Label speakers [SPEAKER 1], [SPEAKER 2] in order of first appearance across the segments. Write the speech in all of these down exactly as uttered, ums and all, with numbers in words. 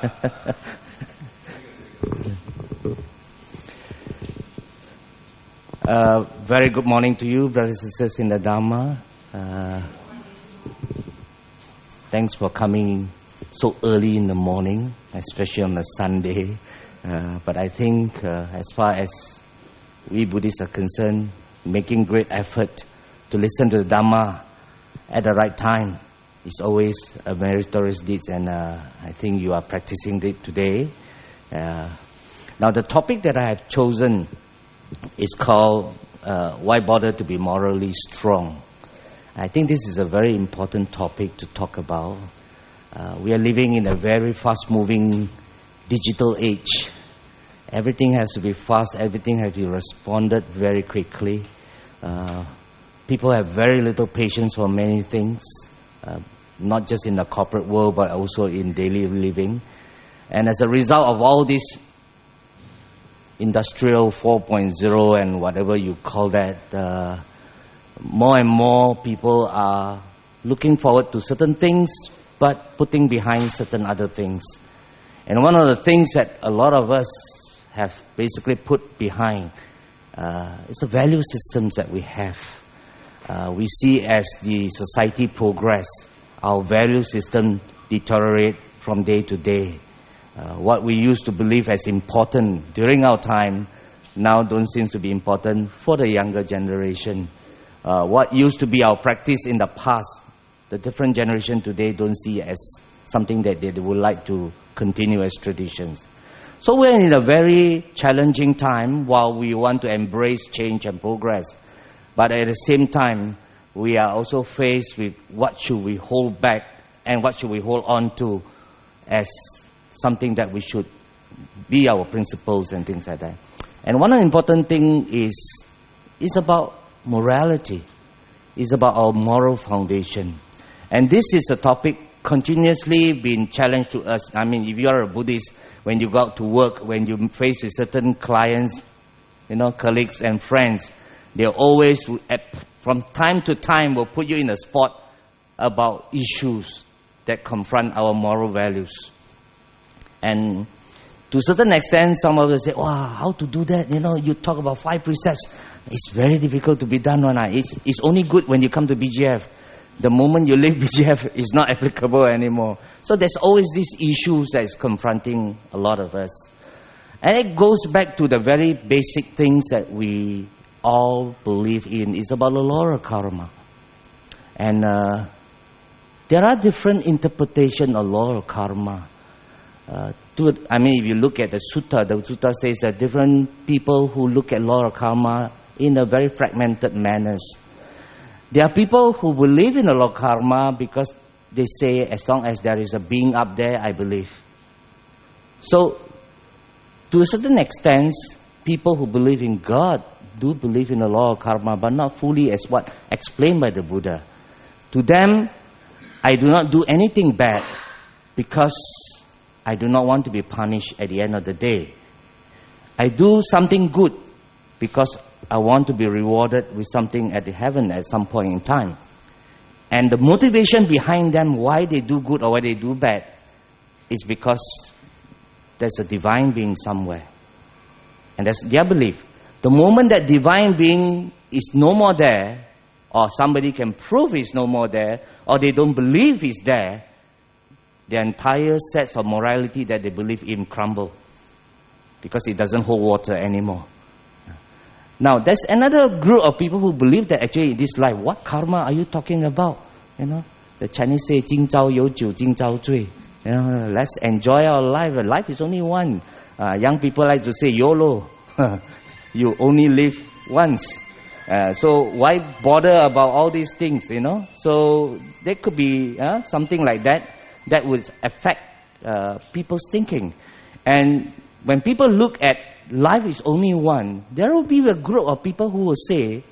[SPEAKER 1] uh, very good morning to you, brothers and sisters in the Dharma. Uh, thanks for coming so early in the morning, especially on a Sunday. Uh, but I think uh, as far as we Buddhists are concerned, making great effort to listen to the Dhamma at the right time is always a meritorious deed, and uh, I think you are practicing it today. Uh, now the topic that I have chosen is called uh, Why Bother to Be Morally Strong? I think this is a very important topic to talk about. Uh, we are living in a very fast-moving digital age. Everything has to be fast, everything has to be responded very quickly. Uh, people have very little patience for many things, uh, not just in the corporate world, but also in daily living. And as a result of all this industrial four point oh and whatever you call that, uh, more and more people are looking forward to certain things, but putting behind certain other things. And one of the things that a lot of us have basically put behind uh, is the value systems that we have. Uh, we see as the society progress, our value system deteriorate from day to day. Uh, what we used to believe as important during our time now don't seem to be important for the younger generation. Uh, what used to be our practice in the past, the different generation today don't see as something that they would like to continue as traditions. So we're in a very challenging time while we want to embrace change and progress. But at the same time, we are also faced with what should we hold back and what should we hold on to as something that we should be our principles and things like that. And one important thing is, is about morality. It's about our moral foundation. And this is a topic continuously being challenged to us. I mean, if you are a Buddhist, when you go out to work, when you face with certain clients, you know, colleagues and friends, they always, from time to time, will put you in a spot about issues that confront our moral values. And to a certain extent, some of us say, wow, how to do that? You know, you talk about five precepts. It's very difficult to be done. One. It's, it's only good when you come to B G F. The moment you leave B G F, it's not applicable anymore. So there's always these issues that is confronting a lot of us. And it goes back to the very basic things that we all believe in. It's about the law of karma. And uh, there are different interpretations of law of karma. Uh, to, I mean, if you look at the sutta, the sutta says that different people who look at law of karma in a very fragmented manners. There are people who believe in the law of karma because they say, as long as there is a being up there, I believe. So, to a certain extent, people who believe in God do believe in the law of karma, but not fully as what explained by the Buddha. To them, I do not do anything bad because I do not want to be punished at the end of the day. I do something good because I want to be rewarded with something at the heaven at some point in time. And the motivation behind them, why they do good or why they do bad, is because there's a divine being somewhere. And that's their belief. The moment that divine being is no more there, or somebody can prove he's no more there, or they don't believe he's there, their entire sets of morality that they believe in crumble because it doesn't hold water anymore. Now, there's another group of people who believe that actually in this life, what karma are you talking about? You know, the Chinese say, 今朝有酒,今朝醉. You know, let's enjoy our life. Life is only one. Uh, young people like to say, YOLO. You only live once. Uh, so why bother about all these things, you know? So there could be uh, something like that that would affect uh, people's thinking. And when people look at life is only one, there will be a group of people who will say,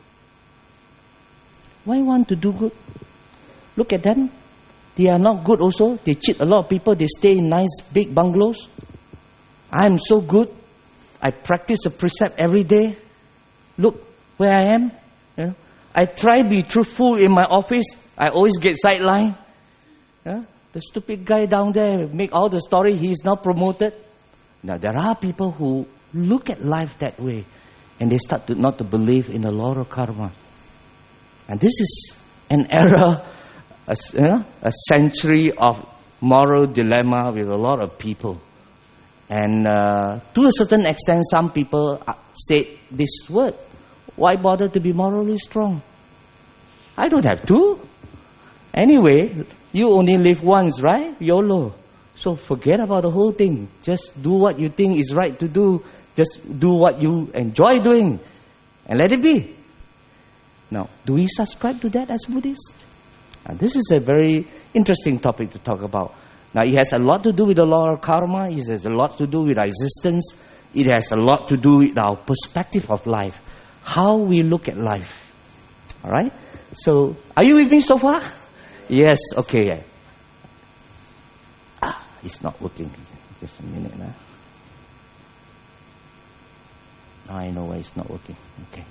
[SPEAKER 1] why want to do good? Look at them. They are not good also. They cheat a lot of people. They stay in nice big bungalows. I am so good. I practice a precept every day. Look where I am. You know? I try to be truthful in my office. I always get sidelined. Yeah? the stupid guy down there make all the story, he's not promoted. Now, there are people who look at life that way, and they start to not to believe in the law of karma. And this is an era, a, you know, a century of moral dilemma with a lot of people. And uh, to a certain extent, some people say this word, why bother to be morally strong? I don't have to. Anyway, you only live once, right? YOLO. So forget about the whole thing. Just do what you think is right to do. Just do what you enjoy doing. And let it be. Now, do we subscribe to that as Buddhists? Now, this is a very interesting topic to talk about. Now, it has a lot to do with the law of karma. It has a lot to do with our existence. It has a lot to do with our perspective of life. How we look at life. Alright? So, are you with me so far? Yes, okay. Ah, it's not working. Just a minute now. Now I know why it's not working. Okay.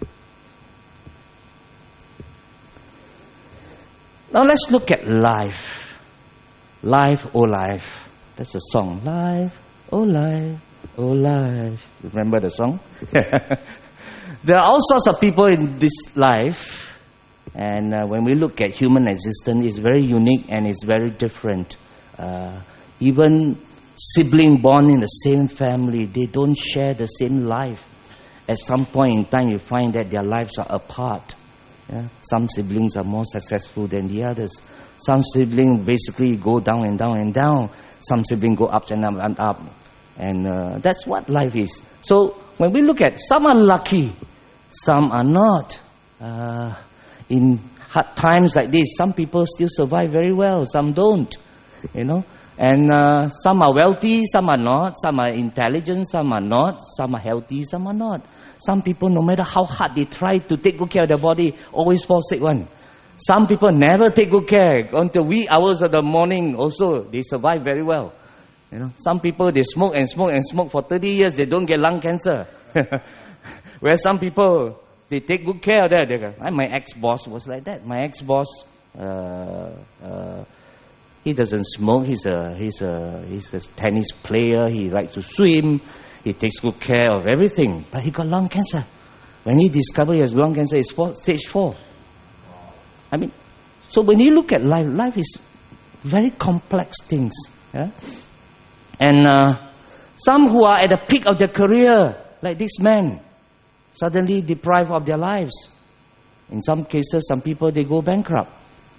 [SPEAKER 1] Now let's look at life. Life, oh life. That's a song. Life, oh life, oh life. Remember the song? There are all sorts of people in this life. And uh, when we look at human existence, it's very unique and it's very different. Uh, even siblings born in the same family, they don't share the same life. At some point in time, you find that their lives are apart. Yeah? Some siblings are more successful than the others. Some siblings basically go down and down and down. Some siblings go up and up and up. And uh, that's what life is. So when we look at, some are lucky, some are not. Uh, in hard times like this, some people still survive very well, some don't. You know, and uh, some are wealthy, some are not. Some are intelligent, some are not. Some are healthy, some are not. Some people, no matter how hard they try to take good care of their body, always fall sick one. Some people never take good care until wee hours of the morning. Also, they survive very well. You know, some people they smoke and smoke and smoke for thirty years, they don't get lung cancer. Whereas some people, they take good care of that. They go, my ex-boss was like that. My ex-boss, uh, uh, he doesn't smoke. He's a he's a he's a tennis player. He likes to swim. He takes good care of everything. But he got lung cancer. When he discovered he has lung cancer, it's four, stage four. I mean, so when you look at life, life is very complex things. Yeah? And uh, some who are at the peak of their career, like this man, suddenly deprived of their lives. In some cases, some people, they go bankrupt.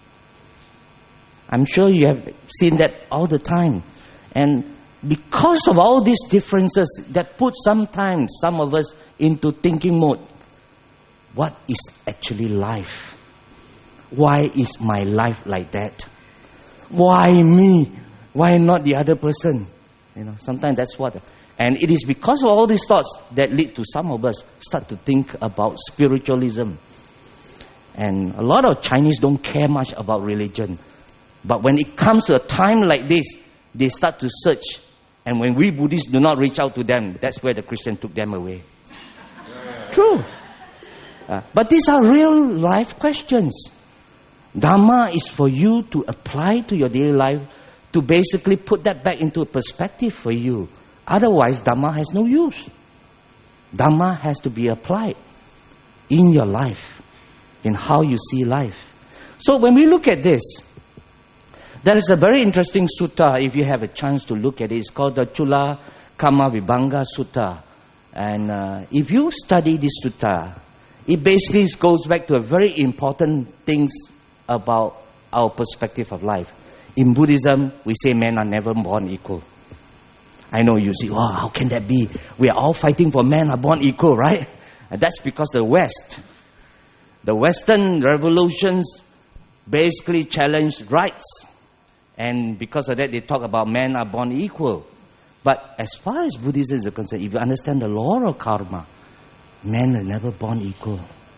[SPEAKER 1] I'm sure you have seen that all the time. And because of all these differences, that put sometimes some of us into thinking mode. What is actually life? Why is my life like that? Why me? Why not the other person? You know, sometimes that's what. And it is because of all these thoughts that lead to some of us start to think about spiritualism. And a lot of Chinese don't care much about religion. But when it comes to a time like this, they start to search. And when we Buddhists do not reach out to them, that's where the Christian took them away. True. Uh, but these are real life questions. Dharma is for you to apply to your daily life, to basically put that back into a perspective for you. Otherwise, Dharma has no use. Dharma has to be applied in your life, in how you see life. So when we look at this, there is a very interesting sutta, if you have a chance to look at it. It's called the Chula Kama Vibhanga Sutta. And uh, if you study this sutta, it basically goes back to a very important things about our perspective of life. In Buddhism, we say men are never born equal. I know you say, oh, how can that be? We are all fighting for men are born equal, right? And that's because the West, the Western revolutions basically challenged rights. And because of that, they talk about men are born equal. But as far as Buddhism is concerned, if you understand the law of karma, men are never born equal.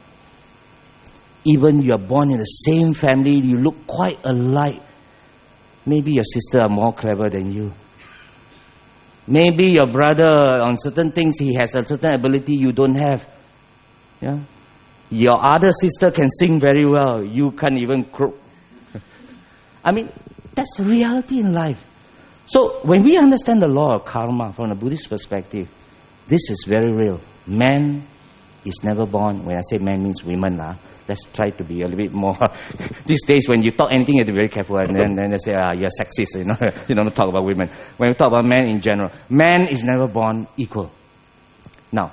[SPEAKER 1] Even you are born in the same family, you look quite alike. Maybe your sister are more clever than you. Maybe your brother, on certain things, he has a certain ability you don't have. Yeah? Your other sister can sing very well. You can't even croak. I mean, That's the reality in life. So when we understand the law of karma from a Buddhist perspective, this is very real. Man is never born. When I say man, means women. Uh, let's try to be a little bit more. These days, when you talk anything, you have to be very careful. And then, then they say, ah, you're sexist. You know, you don't talk about women. When we talk about man in general, man is never born equal. Now,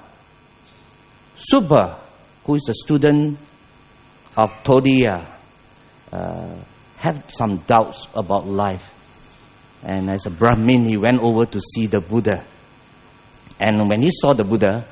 [SPEAKER 1] Subba, who is a student of Todiya, uh, had some doubts about life. And as a Brahmin, he went over to see the Buddha. And when he saw the Buddha,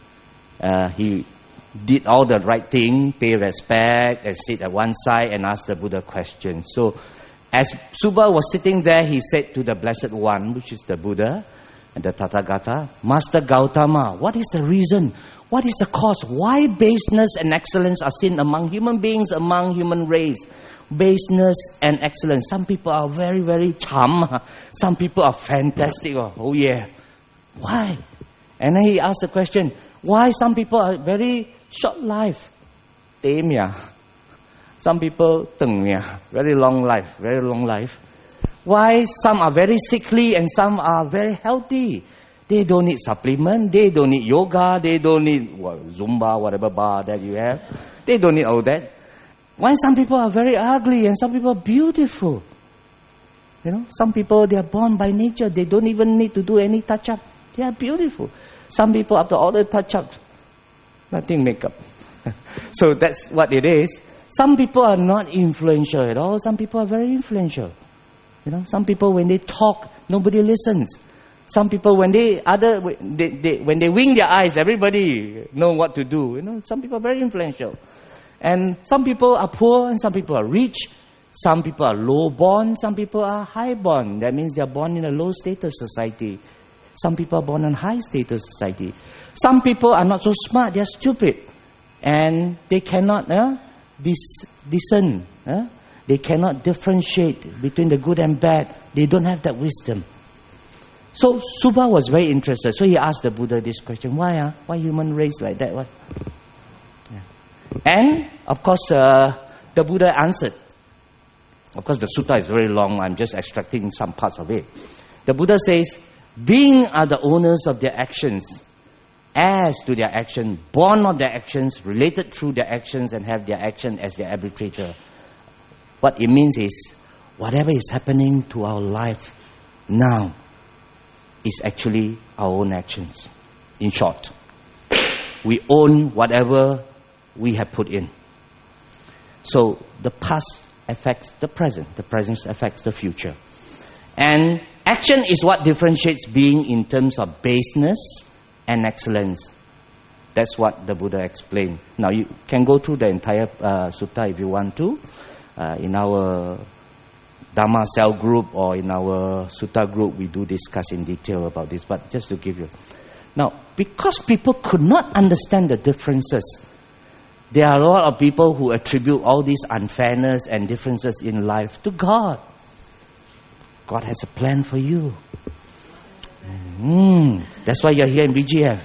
[SPEAKER 1] uh, he did all the right thing, pay respect, and sit at one side and ask the Buddha questions. So, as Subba was sitting there, he said to the Blessed One, which is the Buddha, and the Tathagata, Master Gautama, what is the reason? What is the cause? Why baseness and excellence are seen among human beings, among human race? Baseness and excellence. Some people are very, very charm. Some people are fantastic. Oh, oh yeah. Why? And then he asked the question, why some people are very short life? Tame ya. Some people teng ya. Very long life. Very long life. Why some are very sickly and some are very healthy? They don't need supplement. They don't need yoga. They don't need what, Zumba, whatever bar that you have. They don't need all that. Why some people are very ugly and some people are beautiful? You know, some people, they are born by nature. They don't even need to do any touch-up. They are beautiful. Some people, after all the touch-up, nothing makeup. So that's what it is. Some people are not influential at all. Some people are very influential. You know, some people, when they talk, nobody listens. Some people, when they other they, they, when they wink their eyes, everybody know what to do. You know, some people are very influential. And some people are poor and some people are rich. Some people are low-born, some people are high-born. That means they are born in a low-status society. Some people are born in a high-status society. Some people are not so smart, they are stupid. And they cannot uh, dis- discern. Uh? They cannot differentiate between the good and bad. They don't have that wisdom. So Subba was very interested. So he asked the Buddha this question, why uh? Why human race like that? What? Yeah. And, of course, uh, the Buddha answered. Of course, the sutta is very long. I'm just extracting some parts of it. The Buddha says, beings are the owners of their actions, heirs to their action, born of their actions, related through their actions, and have their action as their arbitrator. What it means is, whatever is happening to our life now is actually our own actions. In short, we own whatever we have put in. So the past affects the present. The present affects the future. And action is what differentiates being in terms of baseness and excellence. That's what the Buddha explained. Now you can go through the entire uh, sutta if you want to. Uh, in our Dhamma cell group or in our sutta group, we do discuss in detail about this. But just to give you. Now, because people could not understand the differences, there are a lot of people who attribute all these unfairness and differences in life to God. God has a plan for you. Mm, that's why you're here in B G F.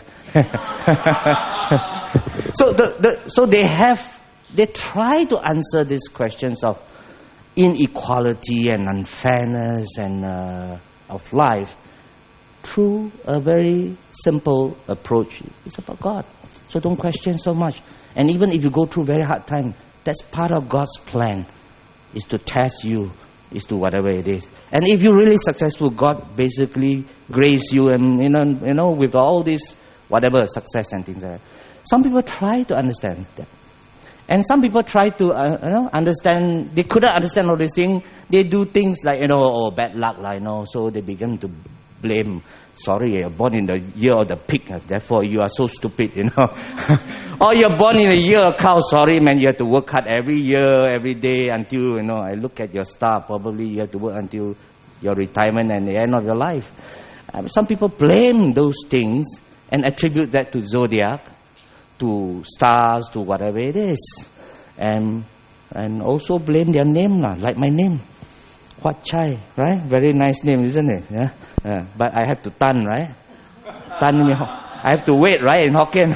[SPEAKER 1] so the, the so they have they try to answer these questions of inequality and unfairness and uh, of life through a very simple approach. It's about God. So don't question so much. And even if you go through very hard time, that's part of God's plan, is to test you, is to whatever it is. And if you're really successful, God basically grace you and you know, you know, with all this whatever success and things like that. Some people try to understand that. And some people try to uh, you know, understand, they couldn't understand all these things. They do things like, you know, oh, bad luck, like, you know, so they begin to blame. Sorry, you're born in the year of the pig, therefore you are so stupid, you know. Or you're born in the year of cow, sorry man, you have to work hard every year, every day until, you know, I look at your star, probably you have to work until your retirement and the end of your life. Um, some people blame those things and attribute that to zodiac, to stars, to whatever it is. And, and also blame their name, like my name. Huat Chai, right? Very nice name, isn't it? Yeah. Uh, but I have to tan, right? Tan, I have to wait, right? In Hokkien.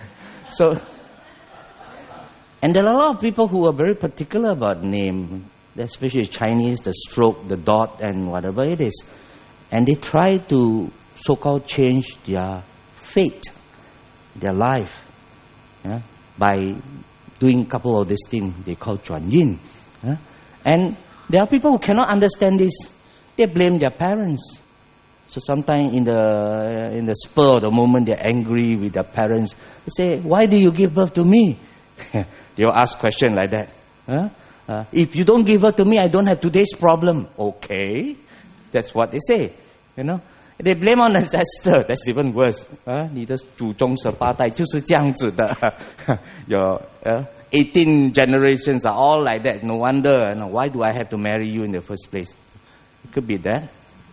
[SPEAKER 1] So, and there are a lot of people who are very particular about name. especially Chinese, the stroke, the dot, and whatever it is. And they try to so-called change their fate, their life, yeah, by doing a couple of these things they call Chuan Yin. Yeah? And there are people who cannot understand this. They blame their parents. So sometimes in the in the spur of the moment, they're angry with their parents. They say, "Why do you give birth to me?" They'll ask questions like that. Huh? Uh, if you don't give birth to me, I don't have today's problem. Okay, that's what they say. You know, they blame on ancestor. That's even worse. Uh, 你的祖宗十八代就是这样子的。Your uh, eighteen generations are all like that. No wonder. You know, why do I have to marry you in the first place? It could be that.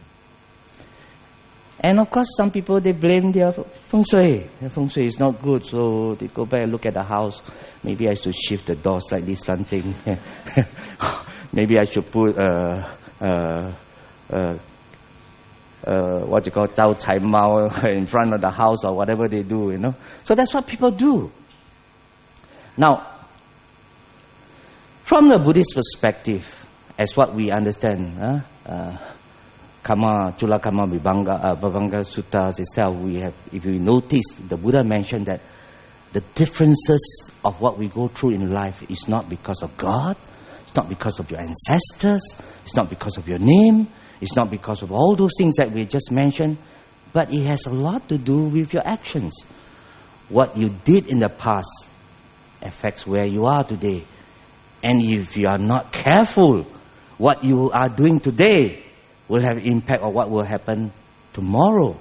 [SPEAKER 1] And of course, some people, they blame their feng shui. Their feng shui is not good, so they go back and look at the house. Maybe I should shift the door slightly slanting. Maybe I should put uh, uh, uh, uh, what you call 招财猫 in front of the house or whatever they do, you know. So that's what people do. Now, from the Buddhist perspective, as what we understand, huh, uh, Karma, Chula Karma Vibhanga, uh, Bhavanga Sutta itself, we have, if you notice, the Buddha mentioned that the differences of what we go through in life is not because of God, it's not because of your ancestors, it's not because of your name, it's not because of all those things that we just mentioned, but it has a lot to do with your actions. What you did in the past affects where you are today. And if you are not careful, what you are doing today will have impact on what will happen tomorrow,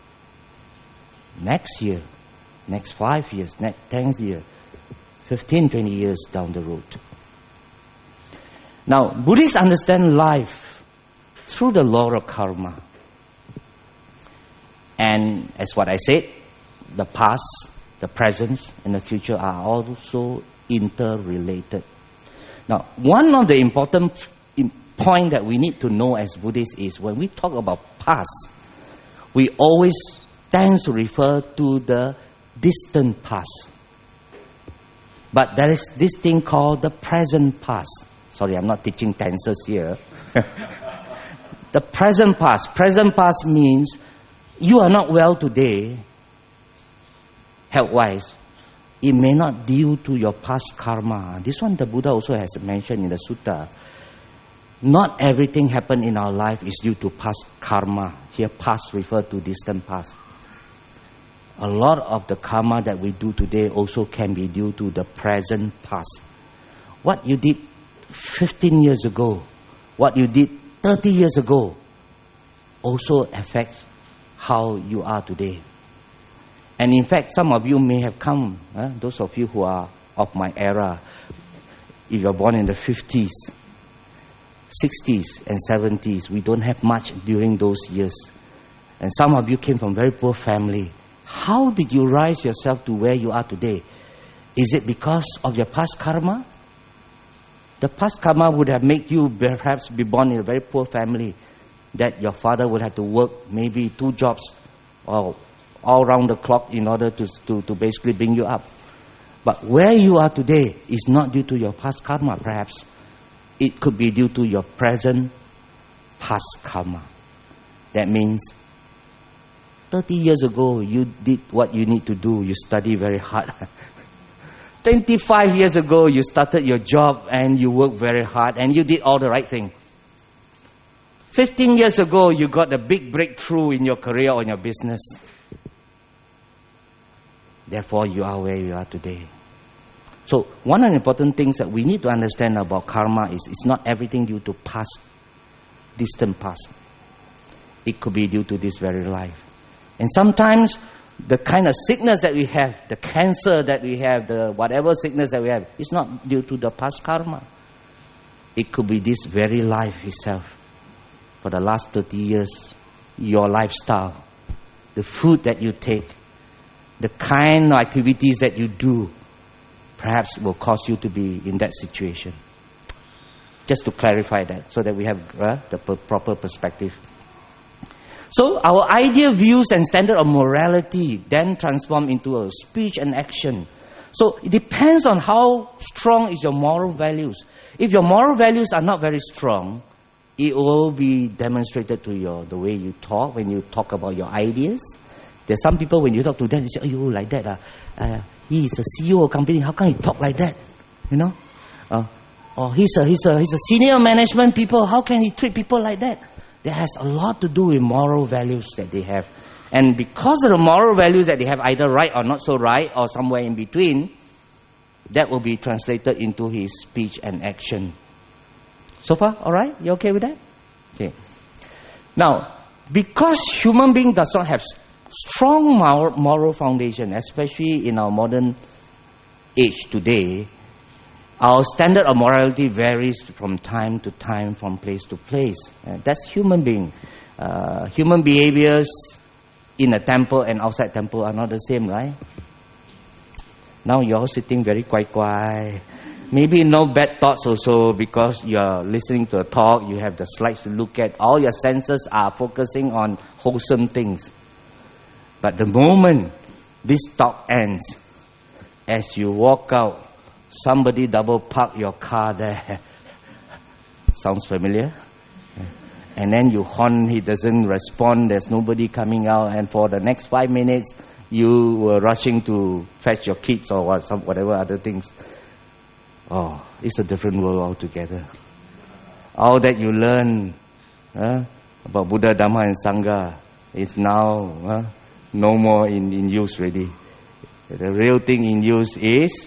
[SPEAKER 1] next year, next five years, next ten years, fifteen, twenty years down the road. Now, Buddhists understand life through the law of karma. And as what I said, the past, the present, and the future are also interrelated. Now, one of the important point that we need to know as Buddhists is when we talk about past, we always tend to refer to the distant past. But there is this thing called the present past. Sorry, I'm not teaching tenses here. The present past. Present past means you are not well today, health-wise. It may not due to your past karma. This one the Buddha also has mentioned in the sutta. Not everything happened in our life is due to past karma. Here, past refer to distant past. A lot of the karma that we do today also can be due to the present past. What you did fifteen years ago, what you did thirty years ago, also affects how you are today. And in fact, some of you may have come, eh, those of you who are of my era, if you're born in the fifties, sixties and seventies, we don't have much during those years. And some of you came from very poor family. How did you rise yourself to where you are today? Is it because of your past karma? The past karma would have made you perhaps be born in a very poor family, that your father would have to work maybe two jobs or all round the clock in order to, to, to basically bring you up. But where you are today is not due to your past karma, perhaps. It could be due to your present past karma. That means thirty years ago, you did what you need to do. You study very hard. twenty-five years ago, you started your job and you worked very hard and you did all the right thing. fifteen years ago, you got a big breakthrough in your career or in your business. Therefore, you are where you are today. So, one of the important things that we need to understand about karma is it's not everything due to past, distant past. It could be due to this very life. And sometimes, the kind of sickness that we have, the cancer that we have, the whatever sickness that we have, is not due to the past karma. It could be this very life itself. For the last thirty years, your lifestyle, the food that you take, the kind of activities that you do, perhaps will cause you to be in that situation. Just to clarify that, so that we have uh, the p- proper perspective. So our ideal views and standard of morality then transform into a speech and action So it depends on how strong is your moral values. If your moral values are not very strong, it will be demonstrated to your the way you talk, when you talk about your ideas. There's some people, when you talk to them, they say, oh, you like that. Uh, uh, he is a C E O of a company. How can he talk like that? You know? Uh, or he's a, he's, a, he's a senior management people. How can he treat people like that? That has a lot to do with moral values that they have. And because of the moral values that they have, either right or not so right, or somewhere in between, that will be translated into his speech and action. So far, all right? You okay with that? Okay. Now, because human being does not have strong moral, moral foundation, especially in our modern age today, our standard of morality varies from time to time, from place to place. Uh, that's human being. Uh, human behaviors in a temple and outside temple are not the same, right? Now you're all sitting very quiet. Maybe no bad thoughts also, because you're listening to a talk, you have the slides to look at. All your senses are focusing on wholesome things. But the moment this talk ends, as you walk out, somebody double park your car there. Sounds familiar? And then you horn, he doesn't respond, there's nobody coming out, and for the next five minutes, you were rushing to fetch your kids or what, some, whatever other things. Oh, it's a different world altogether. All that you learn uh, about Buddha, Dhamma and Sangha is now uh, no more in, in use already. The real thing in use is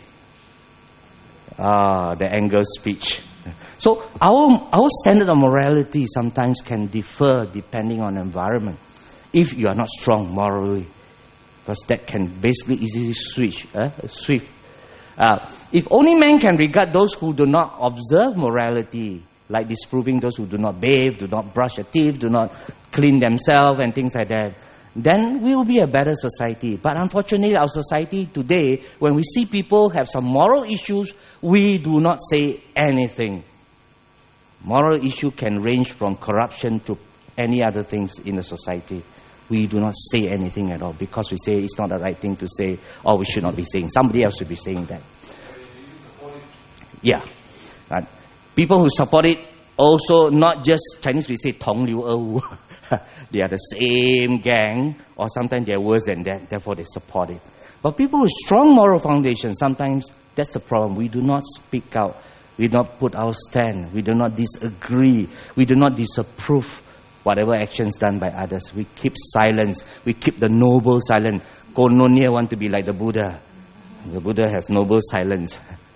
[SPEAKER 1] uh, the anger speech. So our our standard of morality sometimes can differ depending on the environment. If you are not strong morally, because that can basically easily switch, uh, swift. Uh, if only man can regard those who do not observe morality, like disproving those who do not bathe, do not brush their teeth, do not clean themselves and things like that, then we will be a better society. But unfortunately, our society today, when we see people have some moral issues, we do not say anything. Moral issue can range from corruption to any other things in the society. We do not say anything at all because we say it's not the right thing to say, or we should not be saying. Somebody else should be saying that. Yeah. Right. People who support it also, not just Chinese, we say Tong Liu Er Wu. They are the same gang, or sometimes they're worse than that, therefore they support it. But people with strong moral foundation, sometimes that's the problem. We do not speak out. We do not put our stand. We do not disagree. We do not disapprove whatever actions done by others. We keep silence. We keep the noble silence. Kononia want to be like the Buddha. The Buddha has noble silence.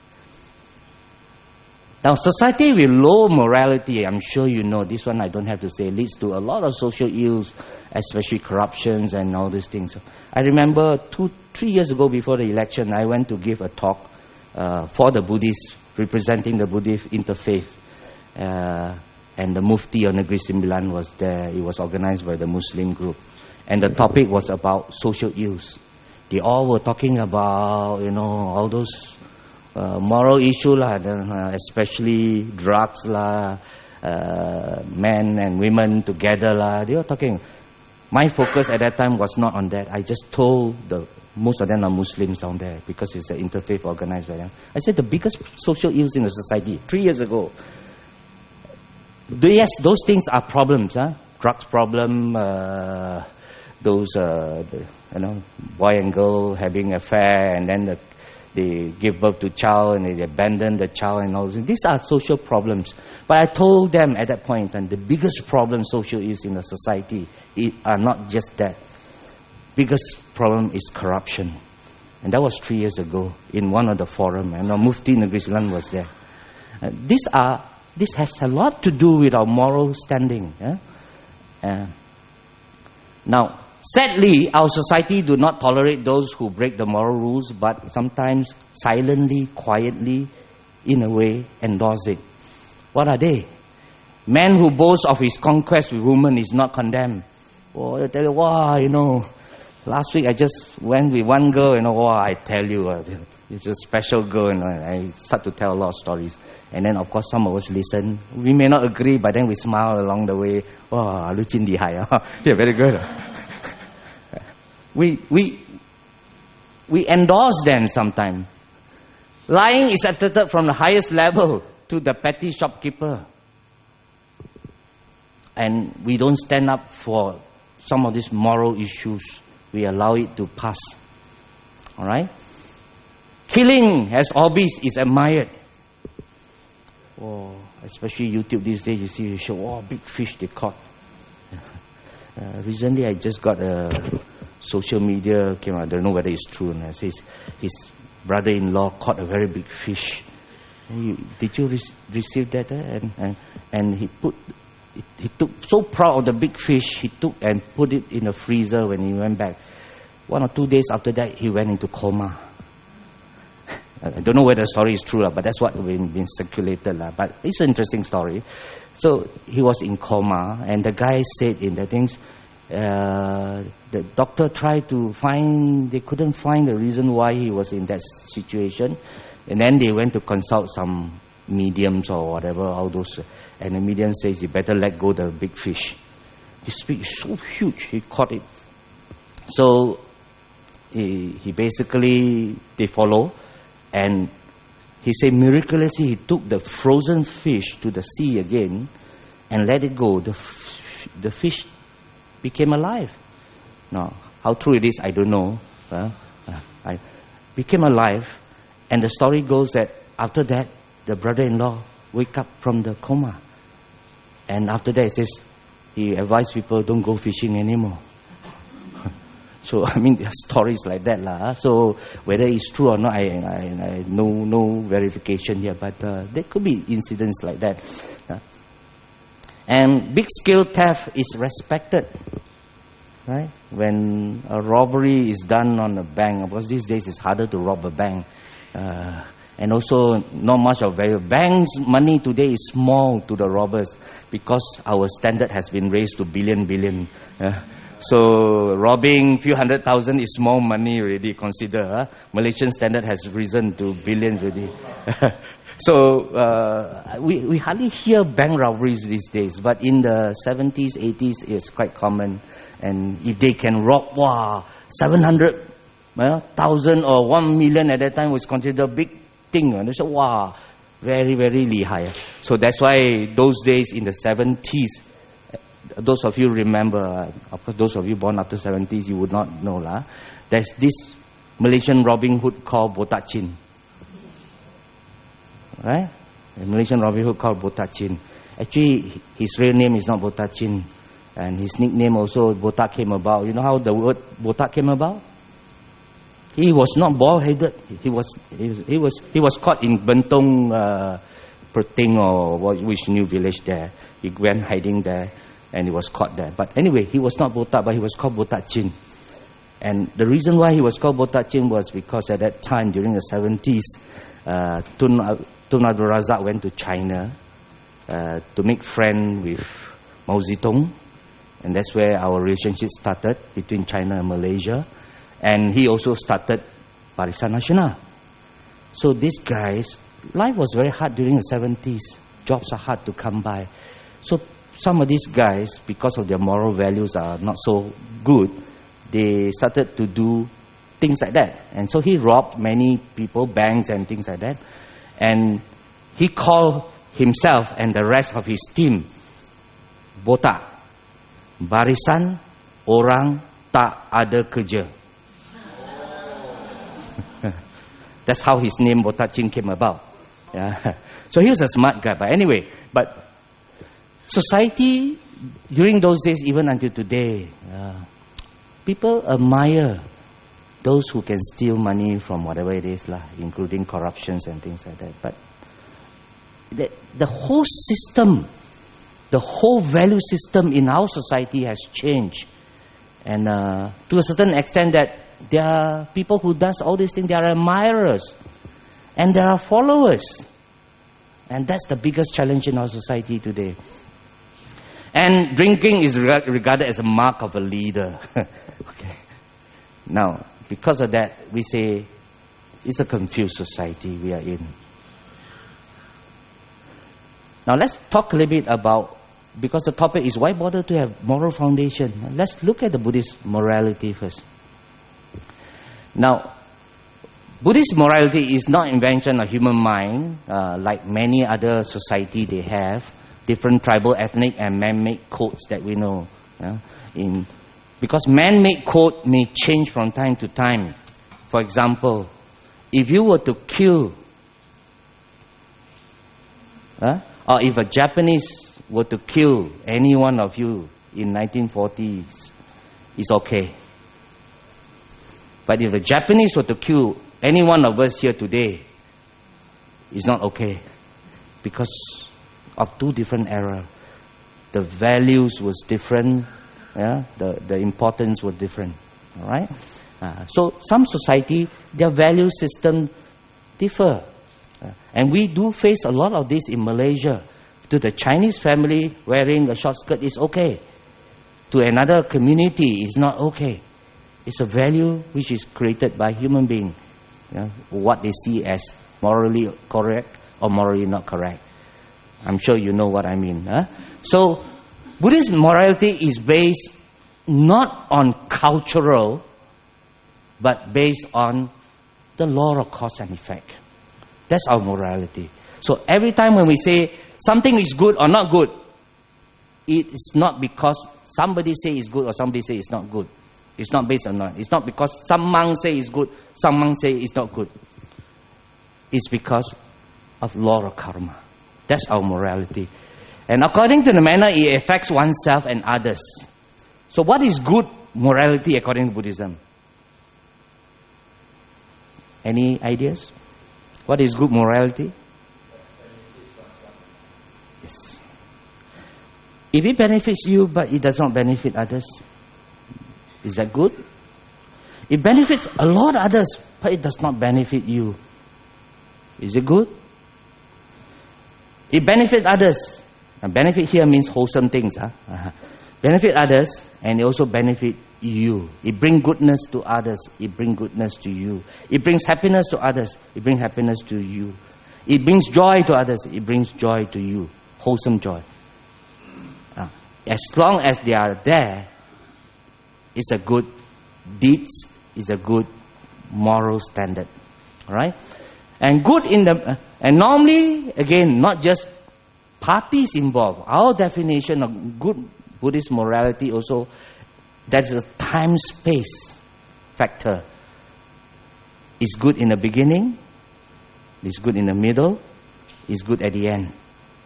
[SPEAKER 1] Now, society with low morality, I'm sure you know, this one I don't have to say, leads to a lot of social ills, especially corruptions and all these things. I remember two, three years ago before the election, I went to give a talk uh, for the Buddhists, representing the Buddhist interfaith. Uh, and the Mufti of Negeri Sembilan was there. It was organized by the Muslim group. And the topic was about social ills. They all were talking about, you know, all those Uh, moral issue lah, uh, especially drugs lah, uh, men and women together lah. They were talking. My focus at that time was not on that. I just told the most of them are Muslims down there because it's an interfaith organized by them. I said the biggest social ills in the society three years ago. Yes, those things are problems. Huh? Drugs problem. Uh, those uh, the, you know, boy and girl having an affair, and then the they give birth to child and they abandon the child and all this. These are social problems. But I told them at that point, and the biggest problem social is in the society it are not just that. Biggest problem is corruption. And that was three years ago in one of the forum. And the Mufti Negeri Sembilan was there. Uh, these are, this has a lot to do with our moral standing. Yeah? Uh, now, sadly, our society do not tolerate those who break the moral rules, but sometimes silently, quietly, in a way, endorse it. What are they? Man who boasts of his conquest with women is not condemned. Oh, they tell you, wow, you know, last week I just went with one girl, you know, wow, I tell you, uh, it's a special girl, and I start to tell a lot of stories. And then, of course, some of us listen. We may not agree, but then we smile along the way. Wow, Lu Jin Di Hai. Yeah, very good. We we we endorse them sometimes. Lying is attested from the highest level to the petty shopkeeper. And we don't stand up for some of these moral issues. We allow it to pass. Alright? Killing as hobbies is admired. Oh, especially YouTube these days, you see, you show, oh, big fish they caught. Uh, recently, I just got a social media came out. I don't know whether it's true. And it says his brother-in-law caught a very big fish. You, did you re- receive that? Uh? And, and and he put, he took so proud of the big fish. He took and put it in a freezer when he went back. One or two days after that, he went into coma. I don't know whether the story is true, but that's what been been circulated. But it's an interesting story. So he was in coma, and the guy said in the things, uh, the doctor tried to find, they couldn't find the reason why he was in that situation. And then they went to consult some mediums or whatever, all those. And the medium says, you better let go the big fish. This fish is so huge, he caught it. So he, he basically, they follow. And he said, miraculously, he took the frozen fish to the sea again and let it go. The, f- the fish became alive. Now, how true it is, I don't know. Uh, uh, I became alive. And the story goes that after that, the brother-in-law wake up from the coma. And after that, it says, he advised people, don't go fishing anymore. So, I mean, there are stories like that. lah. So, whether it's true or not, I, I, I no no verification here. But uh, there could be incidents like that. Uh, and big-scale theft is respected. Right? When a robbery is done on a bank, because these days it's harder to rob a bank. Uh, and also, not much of value. Bank's money today is small to the robbers because our standard has been raised to billion, billion. Uh, So robbing few hundred thousand is small money already, consider. Huh? Malaysian standard has risen to billions already. So uh, we, we hardly hear bank robberies these days. But in the seventies, eighties, it's quite common. And if they can rob, wow, seven hundred thousand or one million at that time was considered a big thing. And they said, wow, very, very lihai. So that's why those days in the seventies, those of you remember, uh, of course those of you born after seventies, you would not know lah. There's this Malaysian Robin Hood called Botak Chin. Right? A Malaysian Robin Hood called Botak Chin. Actually, his real name is not Botak Chin. And his nickname also, Botak, came about. You know how the word Botak came about? He was not bald-headed. He was, he was, he was, he was caught in Bentong, uh, Perting or which new village there. He went hiding there. And he was caught there. But anyway, he was not Botak, but he was called Botak Chin. And the reason why he was called Botak Chin was because at that time, during the seventies, uh, Tun, uh, Tun Abdul Razak went to China uh, to make friends with Mao Zedong. And that's where our relationship started between China and Malaysia. And he also started Barisan Nasional. So these guys, life was very hard during the seventies. Jobs are hard to come by. So some of these guys, because of their moral values are not so good, they started to do things like that. And so he robbed many people, banks and things like that. And he called himself and the rest of his team Botak. Barisan Orang Tak Ada Kerja. That's how his name Botak Chin came about. Yeah. So he was a smart guy. But anyway, but society during those days, even until today, uh, people admire those who can steal money from whatever it is, lah, including corruptions and things like that. But the, the whole system, the whole value system in our society has changed. And uh, to a certain extent that there are people who does all these things, they are admirers. And there are followers. And that's the biggest challenge in our society today. And drinking is regarded as a mark of a leader. Okay. Now, because of that, we say it's a confused society we are in. Now, let's talk a little bit about, because the topic is why bother to have moral foundation. Let's look at the Buddhist morality first. Now, Buddhist morality is not invention of human mind, uh, like many other society they have, different tribal, ethnic, and man-made codes that we know. Yeah? In, because man-made code may change from time to time. For example, if you were to kill, uh, or if a Japanese were to kill any one of you in nineteen forties, it's okay. But if the Japanese were to kill any one of us here today, it's not okay. Because of two different eras. The values was different, yeah? the, the importance was different. All right? Uh, so some society, their value system differ. Uh, and we do face a lot of this in Malaysia. To the Chinese family, wearing a short skirt is okay. To another community, it's not okay. It's a value which is created by human beings. Yeah? What they see as morally correct or morally not correct. I'm sure you know what I mean. Huh? So, Buddhist morality is based not on cultural, but based on the law of cause and effect. That's our morality. So every time when we say something is good or not good, it is not because somebody say it's good or somebody say it's not good. It's not based on that. It's not because some monks say it's good, some monks say it's not good. It's because of law of karma. That's our morality. And according to the manner, it affects oneself and others. So what is good morality according to Buddhism? Any ideas? What is good morality? Yes. If it benefits you but it does not benefit others, is that good? It benefits a lot of others but it does not benefit you. Is it good? It benefits others. And benefit here means wholesome things. Huh? Uh-huh. Benefit others and it also benefit you. It brings goodness to others. It brings goodness to you. It brings happiness to others. It brings happiness to you. It brings joy to others. It brings joy to you. Wholesome joy. Uh, as long as they are there, it's a good deeds. It's a good moral standard. Alright? And good in the... Uh, and normally, again, not just parties involved. Our definition of good Buddhist morality also, that's a time-space factor. It's good in the beginning, it's good in the middle, it's good at the end.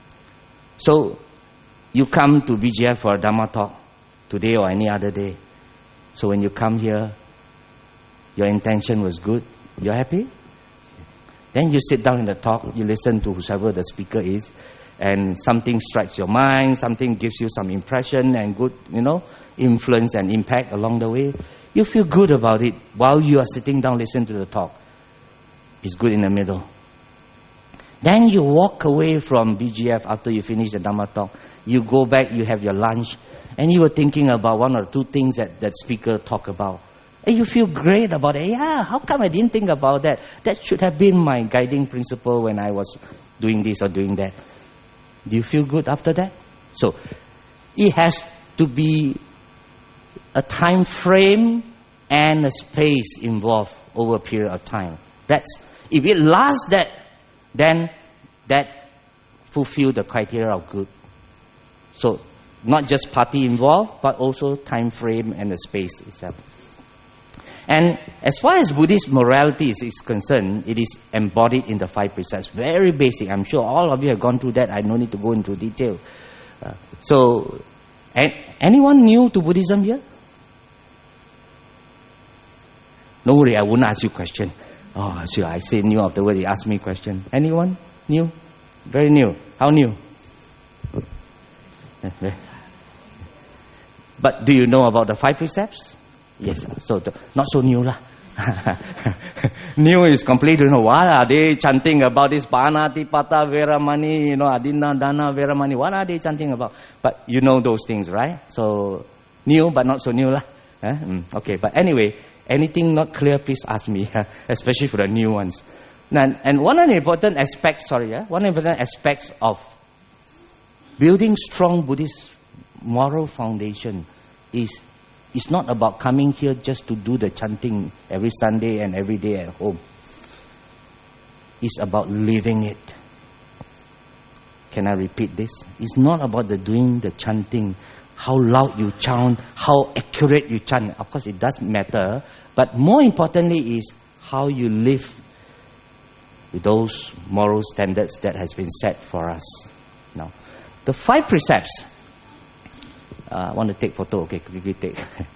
[SPEAKER 1] So, you come to B G F for a Dhamma talk today or any other day. So when you come here, your intention was good, you're happy? Then you sit down in the talk, you listen to whoever the speaker is, and something strikes your mind, something gives you some impression and good, you know, influence and impact along the way. You feel good about it while you are sitting down listening to the talk. It's good in the middle. Then you walk away from B G F after you finish the Dhamma talk. You go back, you have your lunch, and you were thinking about one or two things that that speaker talked about. And you feel great about it. Yeah, how come I didn't think about that? That should have been my guiding principle when I was doing this or doing that. Do you feel good after that? So, it has to be a time frame and a space involved over a period of time. That's, if it lasts that, then that fulfill the criteria of good. So, not just party involved, but also time frame and the space itself. And as far as Buddhist morality is, is concerned, it is embodied in the five precepts. Very basic. I'm sure all of you have gone through that. I no need to go into detail. Uh, so, and anyone new to Buddhism here? No worry, I won't ask you question. Oh, sure, I say new afterwards. He asked me question. Anyone new? Very new. How new? But do you know about the five precepts? Yes, so the, not so new lah. New is completely, you know, what are they chanting about this Panatipata Veramani, you know, Adina Dana Veramani, what are they chanting about? But you know those things, right? So, new but not so new lah. Eh? Mm, okay, but anyway, anything not clear, please ask me, especially for the new ones. And, and one of the important aspects, sorry, yeah, one of the important aspects of building strong Buddhist moral foundation is it's not about coming here just to do the chanting every Sunday and every day at home. It's about living it. Can I repeat this? It's not about the doing the chanting, how loud you chant, how accurate you chant. Of course, it does matter. But more importantly is how you live with those moral standards that has been set for us. Now, the five precepts. Uh, I want to take photo. Okay, quickly take.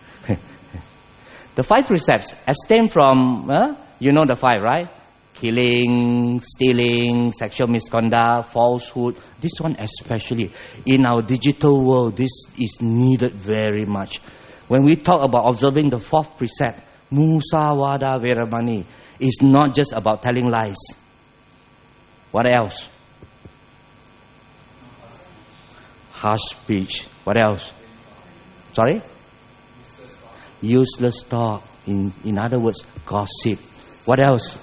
[SPEAKER 1] The five precepts abstain from, uh, you know the five, right? Killing, stealing, sexual misconduct, falsehood. This one especially. In our digital world, this is needed very much. When we talk about observing the fourth precept, Musawada Veramani, it's not just about telling lies. What else? Harsh speech. What else? Sorry? Useless talk. In, in other words, gossip. What else?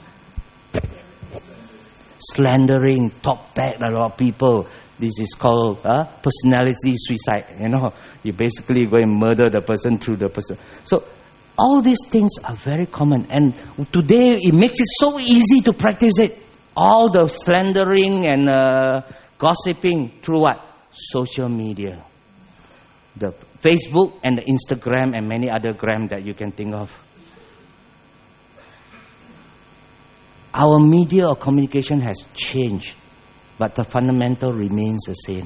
[SPEAKER 1] Slandering, talk bad about people. This is called uh, personality suicide. You know, you basically go and murder the person through the person. So, all these things are very common. And today, it makes it so easy to practice it. All the slandering and uh, gossiping through what? Social media. The Facebook and the Instagram and many other gram that you can think of. Our media or communication has changed, but the fundamental remains the same.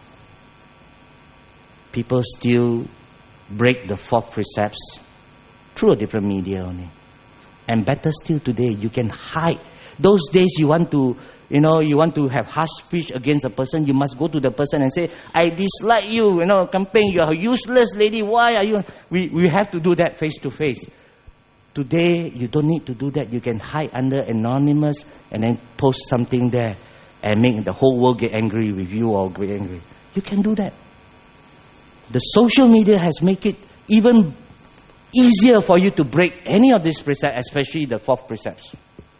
[SPEAKER 1] People still break the fourth precepts through a different media only. And better still today, you can hide. Those days you want to, you know, you want to have harsh speech against a person, you must go to the person and say, I dislike you, you know, campaign, you are a useless lady, why are you? We, we have to do that face to face. Today, you don't need to do that. You can hide under anonymous and then post something there and make the whole world get angry with you or get angry. You can do that. The social media has made it even easier for you to break any of these precepts, especially the fourth precepts.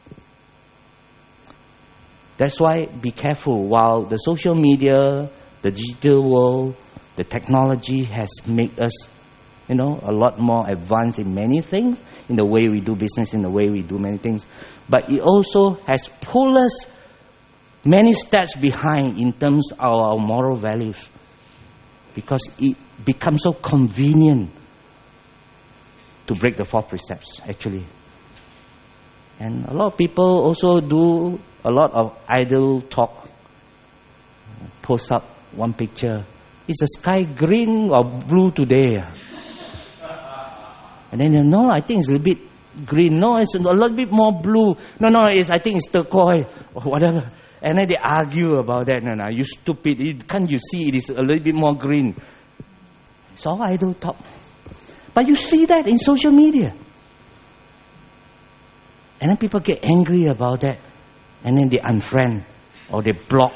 [SPEAKER 1] That's why be careful. While the social media, the digital world, the technology has made us, you know, a lot more advanced in many things, in the way we do business, in the way we do many things. But it also has pulled us many steps behind in terms of our moral values. Because it becomes so convenient to break the four precepts, actually. And a lot of people also do a lot of idle talk. Post up one picture. Is the sky green or blue today? And then, you know, I think it's a little bit green. No, it's a little bit more blue. No, no, it's, I think it's turquoise or whatever. And then they argue about that. No, no, you stupid. It, can't you see it is a little bit more green? It's all idle talk. But you see that in social media. And then people get angry about that. And then they unfriend or they block.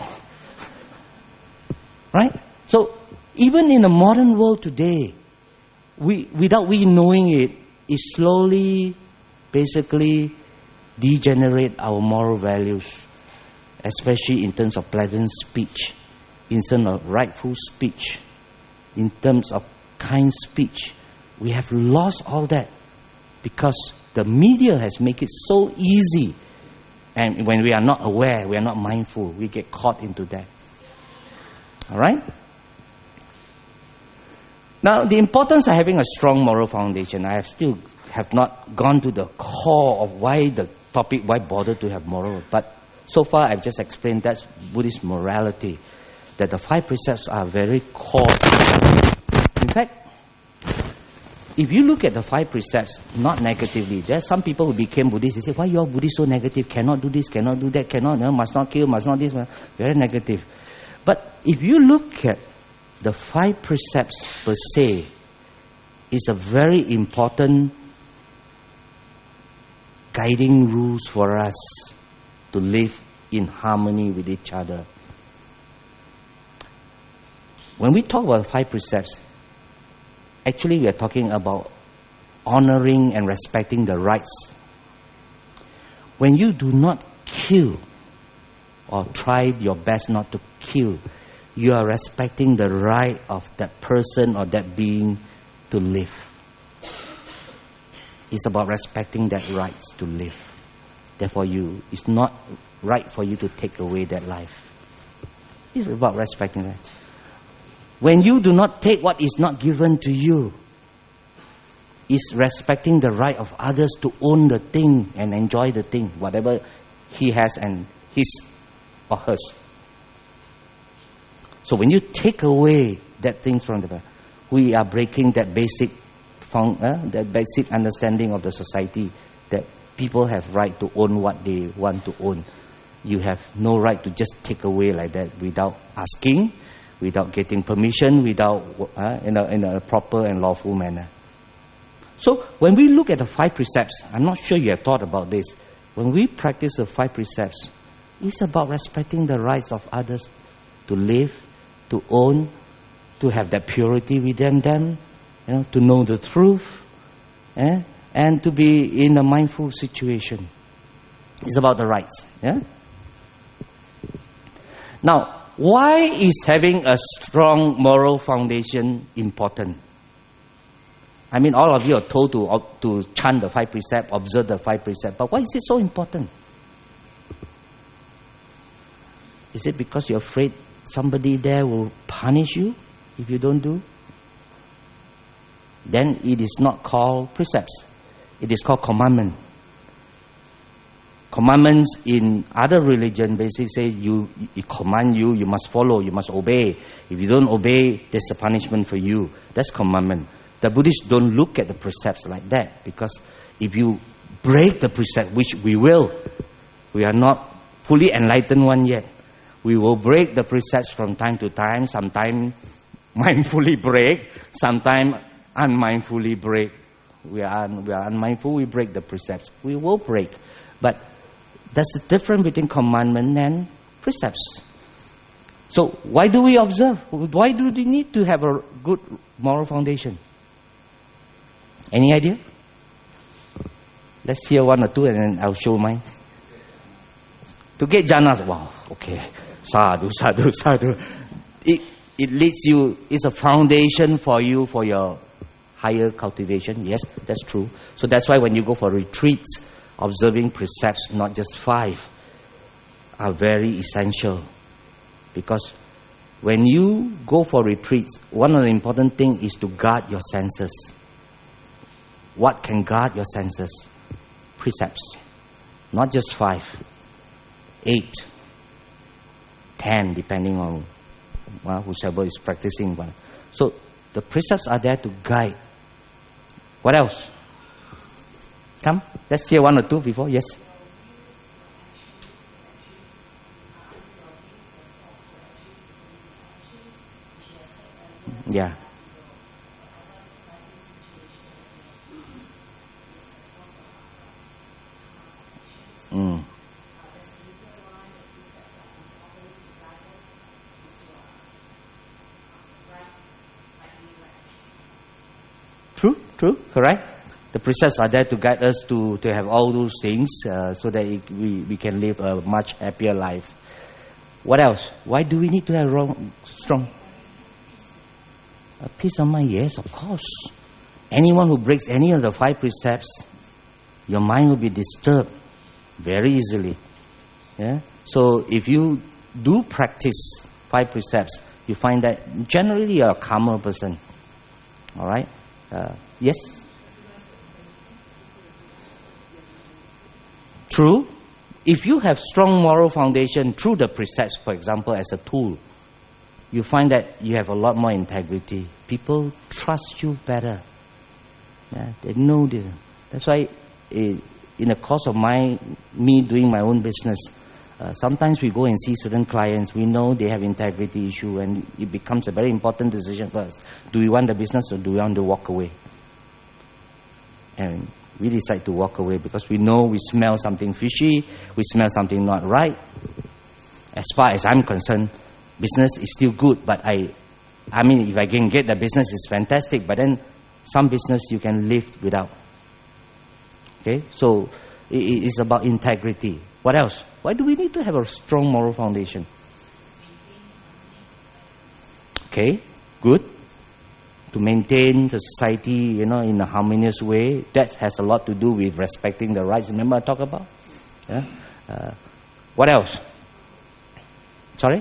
[SPEAKER 1] Right? So, even in the modern world today, we, without we knowing it, it slowly, basically, degenerate our moral values, especially in terms of pleasant speech, in terms of rightful speech, in terms of kind speech. We have lost all that because the media has made it so easy. And when we are not aware, we are not mindful, we get caught into that. All right? Now, the importance of having a strong moral foundation, I have still have not gone to the core of why the topic, why bother to have moral. But so far, I've just explained that's Buddhist morality, that the five precepts are very core. In fact, if you look at the five precepts, not negatively, there are some people who became Buddhists, they say, why you all Buddhists so negative? Cannot do this, cannot do that, cannot, no, must not kill, must not this, very negative. But if you look at the five precepts per se, is a very important guiding rules for us to live in harmony with each other. When we talk about five precepts, actually we are talking about honoring and respecting the rights. When you do not kill or try your best not to kill, you are respecting the right of that person or that being to live. It's about respecting that right to live. Therefore, you it's not right for you to take away that life. It's about respecting that. When you do not take what is not given to you, it's respecting the right of others to own the thing and enjoy the thing, whatever he has and his or hers. So when you take away that things from the, we are breaking that basic, found, uh, that basic understanding of the society that people have right to own what they want to own. You have no right to just take away like that without asking, without getting permission, without uh, in, a, in a proper and lawful manner. So when we look at the five precepts, I'm not sure you have thought about this. When we practice the five precepts, it's about respecting the rights of others to live, to own, to have that purity within them, you know, to know the truth, eh? And to be in a mindful situation. It's about the rights. Yeah? Now, why is having a strong moral foundation important? I mean, all of you are told to, uh, to chant the five precepts, observe the five precepts, but why is it so important? Is it because you're afraid somebody there will punish you if you don't do? Then it is not called precepts. It is called commandment. Commandments in other religion basically say you, it command you, you must follow, you must obey. If you don't obey, there's a punishment for you. That's commandment. The Buddhists don't look at the precepts like that, because if you break the precept, which we will, we are not fully enlightened one yet. We will break the precepts from time to time, sometimes mindfully break, sometimes unmindfully break. We are, we are unmindful, we break the precepts. We will break. But that's the difference between commandment and precepts. So why do we observe? Why do we need to have a good moral foundation? Any idea? Let's hear one or two and then I'll show mine. To get jhanas, wow, okay. Sadhu, sadhu, sadhu. It, it leads you, it's a foundation for you for your higher cultivation. Yes, that's true. So that's why when you go for retreats, observing precepts, not just five, are very essential. Because when you go for retreats, one of the important things is to guard your senses. What can guard your senses? Precepts. Not just five, eight, ten, depending on well, whoever is practicing one. So the precepts are there to guide. What else? Come, let's hear one or two before. Yes. Yeah. Mm. True, true, correct. The precepts are there to guide us to, to have all those things uh, so that it, we, we can live a much happier life. What else? Why do we need to have wrong, strong? A peace of mind, yes, of course. Anyone who breaks any of the five precepts, your mind will be disturbed very easily. Yeah. So if you do practice five precepts, you find that generally you're a calmer person. All right. Uh, yes. True. If you have strong moral foundation through the precepts, for example, as a tool, you find that you have a lot more integrity. People trust you better. Yeah, they know this. That's why, in the course of my me doing my own business, uh, sometimes we go and see certain clients. We know they have integrity issue, and it becomes a very important decision for us. Do we want the business or do we want to walk away? And we decide to walk away because we know we smell something fishy, we smell something not right. As far as I'm concerned, business is still good, but I, I mean, if I can get the business, it's fantastic. But then, some business you can live without. Okay, so it is about integrity. What else? Why do we need to have a strong moral foundation? Okay, good. To maintain the society, you know, in a harmonious way. That has a lot to do with respecting the rights. Remember I talked about? Yeah? Uh, what else? Sorry?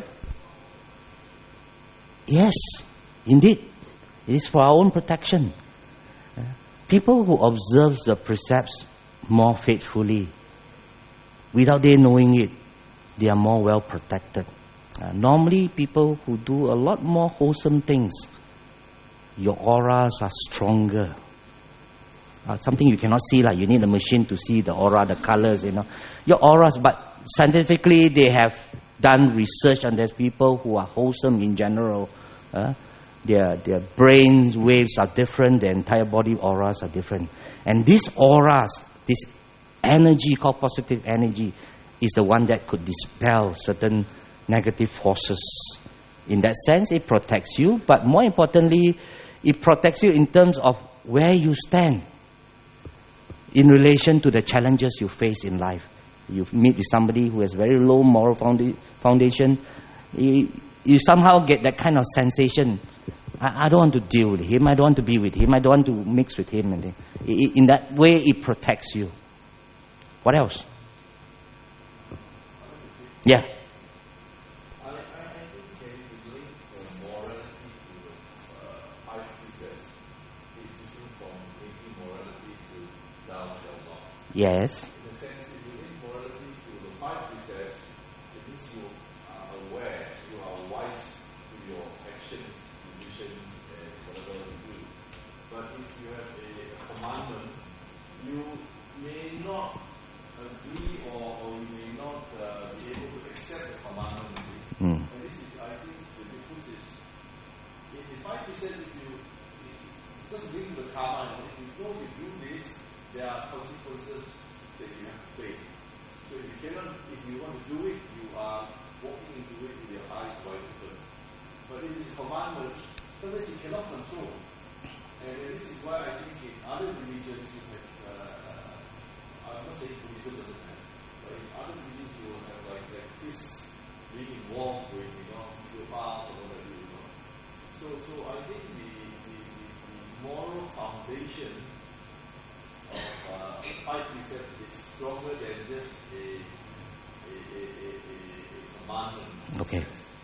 [SPEAKER 1] Yes, indeed. It is for our own protection. Uh, people who observe the precepts more faithfully, without their knowing it, they are more well protected. Uh, normally, people who do a lot more wholesome things, your auras are stronger. Uh, something you cannot see, like you need a machine to see the aura, the colors, you know. Your auras, but scientifically they have done research on these people who are wholesome in general. Uh, their their brain waves are different, their entire body auras are different. And these auras, this energy called positive energy, is the one that could dispel certain negative forces. In that sense, it protects you, but more importantly, it protects you in terms of where you stand in relation to the challenges you face in life. You meet with somebody who has very low moral founda- foundation, you, you somehow get that kind of sensation. I, I don't want to deal with him, I don't want to be with him, I don't want to mix with him. And in that way, it protects you. What else? Yeah. Yes.
[SPEAKER 2] In a sense, if you link morality to the five precepts, it means you are aware, you are wise to your actions, decisions, and whatever you do. But if you have a, a commandment, you may not agree or, or you may not uh, be able to accept the commandment.
[SPEAKER 1] Mm.
[SPEAKER 2] And this is, I think, the difference is, in the five precepts, if you, if, just bring the karma, if you know you do this, there are consequences that you have to face. So if you cannot, if you want to do it, you are walking into it with your eyes wide open. But it is a commandment, sometimes you cannot control. And this is why I think in other religions you have, uh, I'm not saying Buddhism doesn't have, but in other religions you will have like, like priests being involved with, you know, your fast or whatever, you know. So, so I think the, the, the moral foundation of uh, five precepts is stronger than just a, a, a, a, a commandment.
[SPEAKER 1] Okay.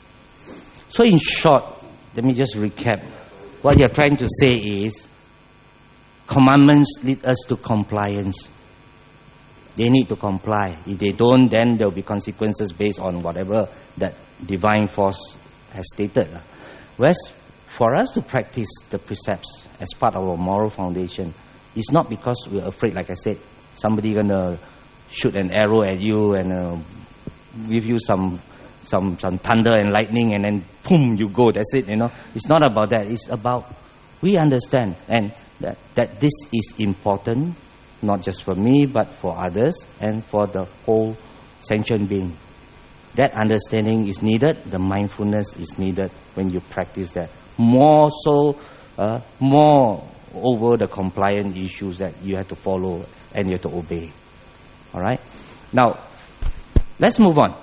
[SPEAKER 1] So in short, let me just recap. What you're trying to say is, commandments lead us to compliance. They need to comply. If they don't, then there will be consequences based on whatever that divine force has stated. Whereas for us to practice the precepts as part of our moral foundation, it's not because we're afraid, like I said, somebody gonna shoot an arrow at you and uh, give you some, some, some thunder and lightning, and then boom, you go. That's it. You know, it's not about that. It's about we understand and that that this is important, not just for me, but for others and for the whole sentient being. That understanding is needed. The mindfulness is needed when you practice that. More so, uh, more. over the compliant issues that you have to follow and you have to obey. All right? Now, let's move on.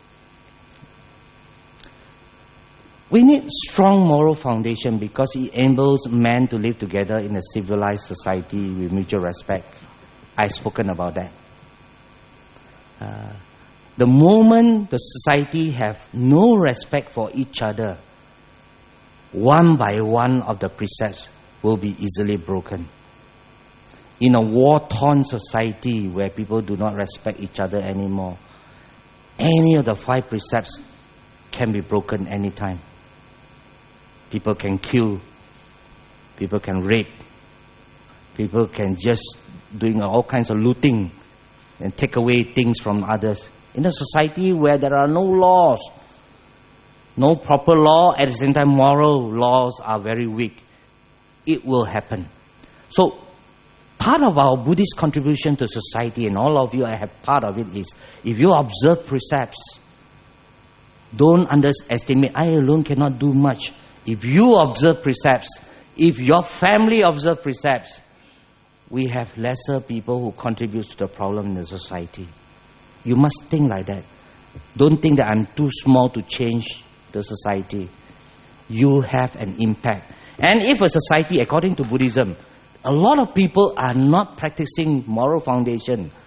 [SPEAKER 1] We need strong moral foundation because it enables man to live together in a civilized society with mutual respect. I've spoken about that. Uh, the moment the society have no respect for each other, one by one of the precepts will be easily broken. In a war-torn society where people do not respect each other anymore, any of the five precepts can be broken anytime. People can kill, people can rape, people can just doing all kinds of looting and take away things from others. In a society where there are no laws, no proper law, at the same time moral laws are very weak, it will happen. So, part of our Buddhist contribution to society, and all of you I have part of it, is if you observe precepts, don't underestimate, I alone cannot do much. If you observe precepts, if your family observe precepts, we have lesser people who contribute to the problem in the society. You must think like that. Don't think that I'm too small to change the society. You have an impact. And if a society, according to Buddhism, a lot of people are not practicing moral foundation,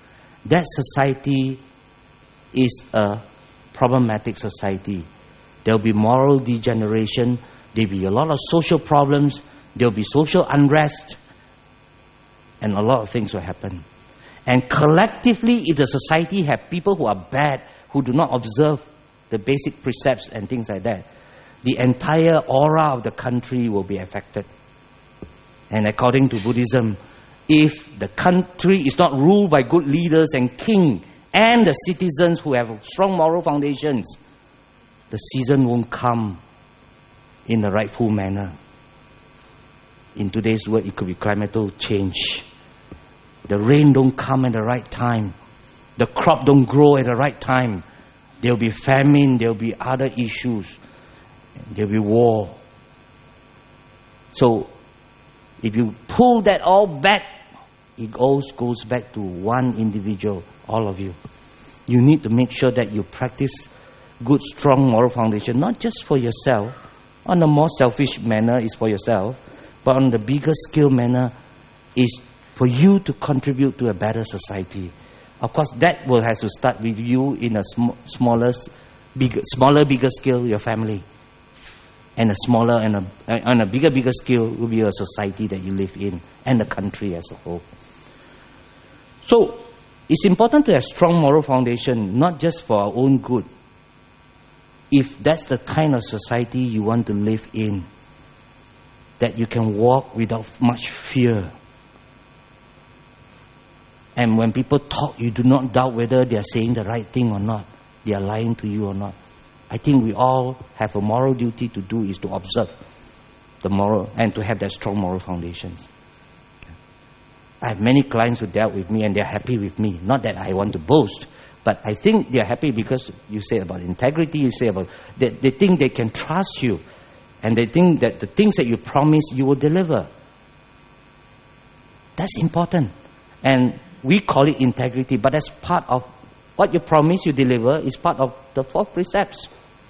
[SPEAKER 1] that society is a problematic society. There will be moral degeneration. There will be a lot of social problems. There will be social unrest. And a lot of things will happen. And collectively, if the society have people who are bad, who do not observe the basic precepts and things like that, the entire aura of the country will be affected. And according to Buddhism, if the country is not ruled by good leaders and king and the citizens who have strong moral foundations, the season won't come in the rightful manner. In today's word, it could be climatic change. The rain don't come at the right time. The crop don't grow at the right time. There will be famine. There will be other issues. There will be war. So, if you pull that all back, it all goes back to one individual, all of you. You need to make sure that you practice good, strong moral foundation, not just for yourself. On a more selfish manner is for yourself, but on the bigger scale manner is for you to contribute to a better society. Of course, that will have to start with you in a sm- smaller, bigger, smaller, bigger scale, your family. And a smaller and a, on a bigger, bigger scale will be a society that you live in and the country as a whole. So, it's important to have strong moral foundation, not just for our own good. If that's the kind of society you want to live in, that you can walk without much fear. And when people talk, you do not doubt whether they are saying the right thing or not. They are lying to you or not. I think we all have a moral duty to do is to observe the moral and to have that strong moral foundations. I have many clients who dealt with me and they are happy with me. Not that I want to boast, but I think they are happy because you say about integrity, you say about that they think they can trust you, and they think that the things that you promise you will deliver. That's important, and we call it integrity. But that's part of what you promise you deliver. Is part of the four precepts.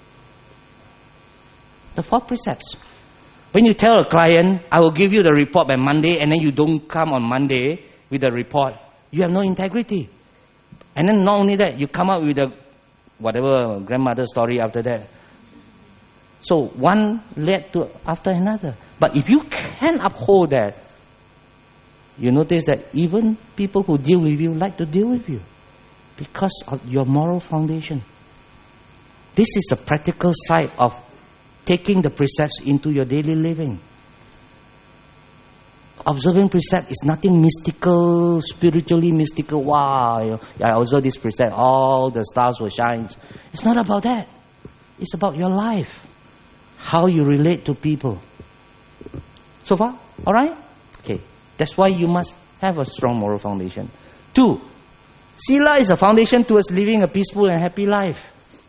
[SPEAKER 1] The four precepts. When you tell a client, I will give you the report by Monday, and then you don't come on Monday with the report, you have no integrity. And then not only that, you come up with a whatever grandmother story after that. So one led to after another. But if you can uphold that, you notice that even people who deal with you like to deal with you because of your moral foundation. This is a practical side of taking the precepts into your daily living. Observing precept is nothing mystical, spiritually mystical. Wow, I observe this precept, all the stars will shine. It's not about that. It's about your life. How you relate to people. So far? Alright? Okay. That's why you must have a strong moral foundation. Two, Sila is a foundation towards living a peaceful and happy life.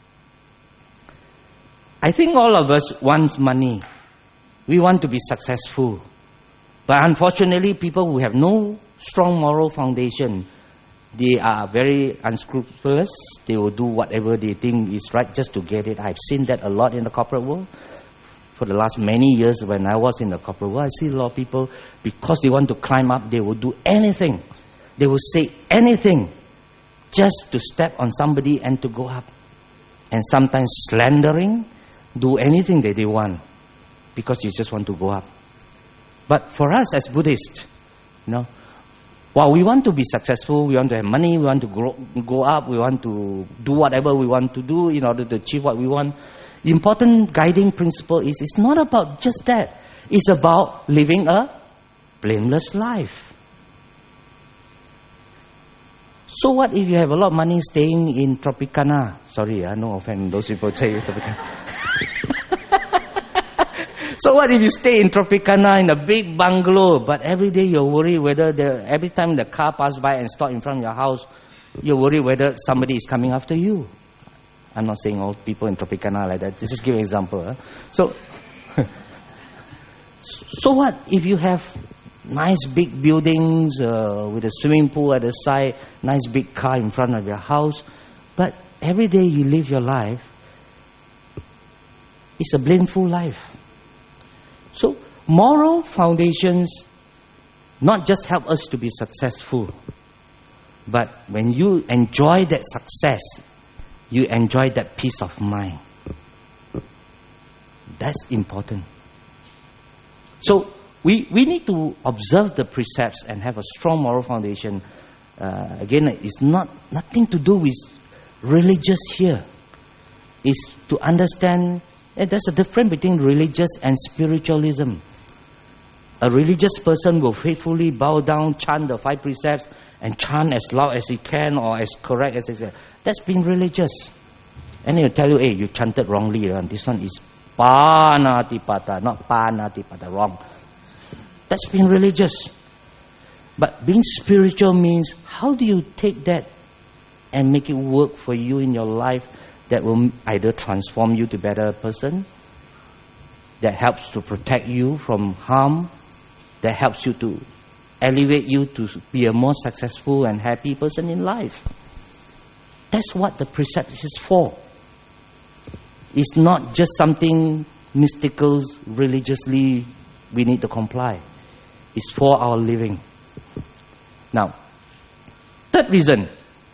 [SPEAKER 1] I think all of us want money. We want to be successful. But unfortunately, people who have no strong moral foundation, they are very unscrupulous. They will do whatever they think is right just to get it. I've seen that a lot in the corporate world. For the last many years when I was in the corporate world, I see a lot of people, because they want to climb up, they will do anything. They will say anything just to step on somebody and to go up. And sometimes slandering, do anything that they want because you just want to go up. But for us as Buddhists, you know, while we want to be successful, we want to have money, we want to grow, go up, we want to do whatever we want to do in order to achieve what we want. The important guiding principle is it's not about just that. It's about living a blameless life. So what if you have a lot of money staying in Tropicana? Sorry, uh, no offense, those people say Tropicana. So what if you stay in Tropicana in a big bungalow, but every day you're worried whether the, every time the car passes by and stops in front of your house, you're worried whether somebody is coming after you. I'm not saying all people in Tropicana like that. Just give an example. Huh? So, so what if you have nice big buildings uh, with a swimming pool at the side, nice big car in front of your house, but every day you live your life, it's a blameful life. So, moral foundations not just help us to be successful, But when you enjoy that success, you enjoy that peace of mind. That's important. So we, we need to observe the precepts and have a strong moral foundation. Uh, again, it's not nothing to do with religious here. It's to understand that there's a difference between religious and spiritualism. A religious person will faithfully bow down, chant the five precepts, and chant as loud as he can or as correct as he can. That's being religious. And he'll tell you, hey, you chanted wrongly. Uh, this one is panatipata, not panatipata, wrong. That's being religious. But being spiritual means, how do you take that and make it work for you in your life that will either transform you to a better person, that helps to protect you from harm, that helps you to elevate you to be a more successful and happy person in life. That's what the precept is for. It's not just something mystical, religiously we need to comply. It's for our living. Now, third reason,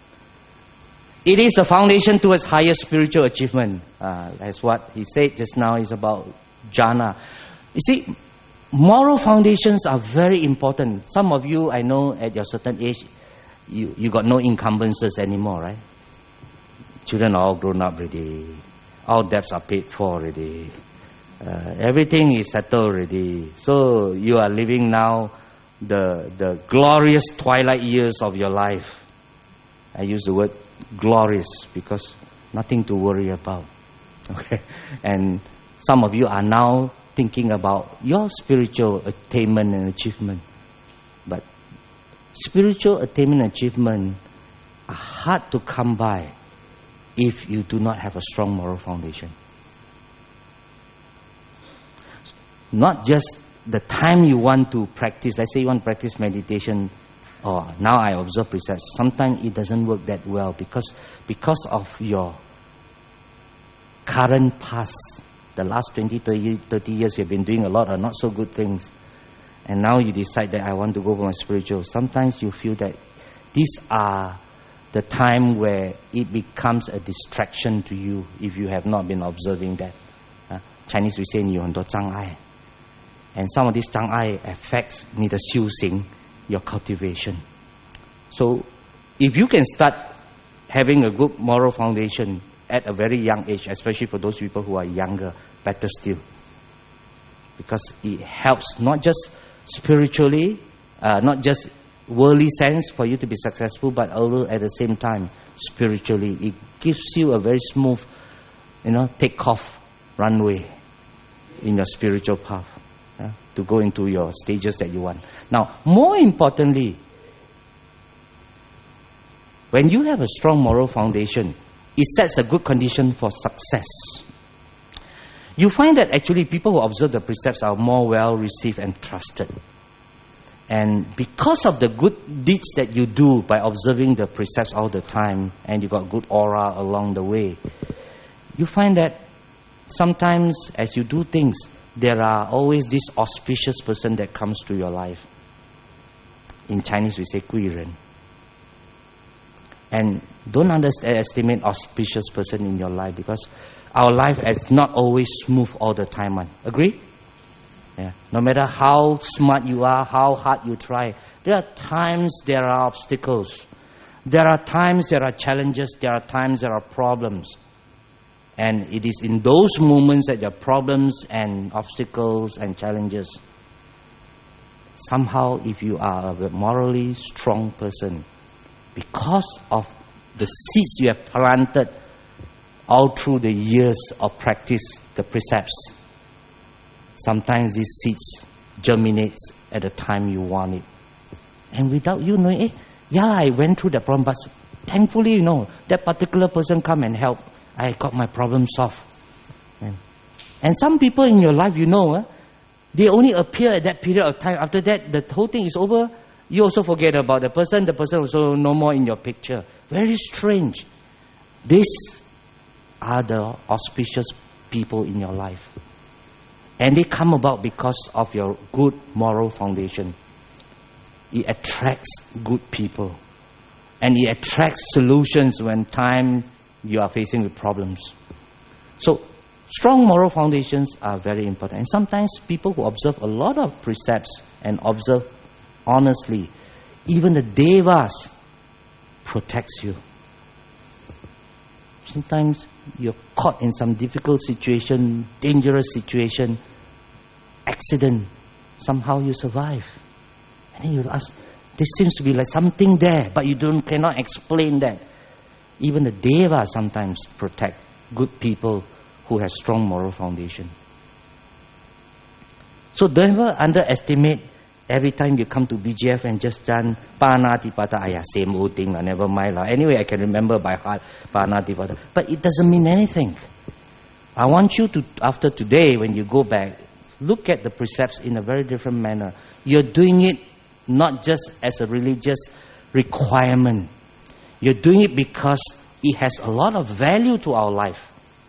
[SPEAKER 1] it is the foundation towards higher spiritual achievement. Uh, that's what he said just now is about jhana. You see, moral foundations are very important. Some of you, I know at your certain age, you, you got no encumbrances anymore, right? Children are all grown up already. All debts are paid for already. Uh, everything is settled already. So you are living now the the glorious twilight years of your life. I use the word glorious because nothing to worry about. Okay, and some of you are now thinking about your spiritual attainment and achievement. But spiritual attainment and achievement are hard to come by if you do not have a strong moral foundation. Not just the time you want to practice. Let's say you want to practice meditation. Oh, now I observe precepts. Sometimes it doesn't work that well because because of your current past. The last twenty, thirty years you've been doing a lot of not so good things. And now you decide that I want to go for my spiritual. Sometimes you feel that these are the time where it becomes a distraction to you if you have not been observing that. Uh, Chinese we say 你有很多障碍. And some of these 障碍 affects 你的修行, your cultivation. So, if you can start having a good moral foundation at a very young age, especially for those people who are younger, better still. Because it helps not just spiritually, uh, not just worldly sense for you to be successful, but also at the same time, spiritually. It gives you a very smooth, you know, take-off runway in your spiritual path. To go into your stages that you want. Now, more importantly, when you have a strong moral foundation, it sets a good condition for success. You find that actually people who observe the precepts are more well received and trusted. And because of the good deeds that you do by observing the precepts all the time, and you got good aura along the way, you find that sometimes as you do things, there are always this auspicious person that comes to your life. In Chinese we say 贵人. And don't underestimate auspicious person in your life because our life is not always smooth all the time. Man. Agree? Yeah. No matter how smart you are, how hard you try, there are times there are obstacles. There are times there are challenges. There are times there are problems. And it is in those moments that there are problems and obstacles and challenges. Somehow, if you are a morally strong person, because of the seeds you have planted all through the years of practice, the precepts, sometimes these seeds germinate at the time you want it. And without you knowing, eh, yeah, I went through the problem, but thankfully, you know, that particular person come and help. I got my problem solved. And, and some people in your life, you know, uh, they only appear at that period of time. After that, the whole thing is over. You also forget about the person. The person also no more in your picture. Very strange. These are the auspicious people in your life. And they come about because of your good moral foundation. It attracts good people. And it attracts solutions when time you are facing with problems. So, strong moral foundations are very important. And sometimes people who observe a lot of precepts and observe honestly, even the devas protects you. Sometimes you're caught in some difficult situation, dangerous situation, accident. Somehow you survive. And then you ask, there seems to be like something there, but you don't cannot explain that. Even the devas sometimes protect good people who have strong moral foundation. So don't ever underestimate every time you come to B G F and just chant Panatipata. Ayah, same old thing, never mind. Anyway, I can remember by heart Panatipata. But it doesn't mean anything. I want you to, after today, when you go back, look at the precepts in a very different manner. You're doing it not just as a religious requirement. You're doing it because it has a lot of value to our life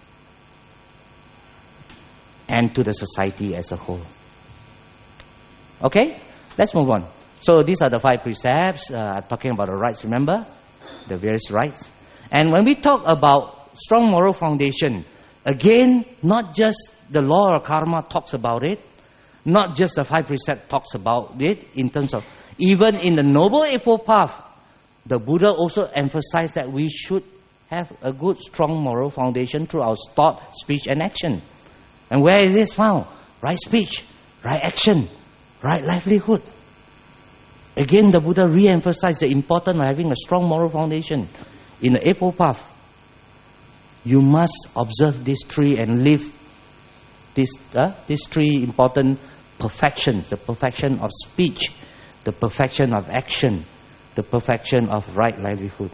[SPEAKER 1] and to the society as a whole. Okay? Let's move on. So these are the five precepts, uh, talking about the rights, remember? The various rights. And when we talk about strong moral foundation, again, not just the law of karma talks about it, not just the five precepts talks about it, in terms of, even in the Noble Eightfold Path, the Buddha also emphasized that we should have a good, strong moral foundation through our thought, speech, and action. And where is this found? Right speech, right action, right livelihood. Again, the Buddha re-emphasized the importance of having a strong moral foundation. In the Eightfold Path, you must observe these three and live these, uh, these three important perfections. The perfection of speech, the perfection of action, the perfection of right livelihood.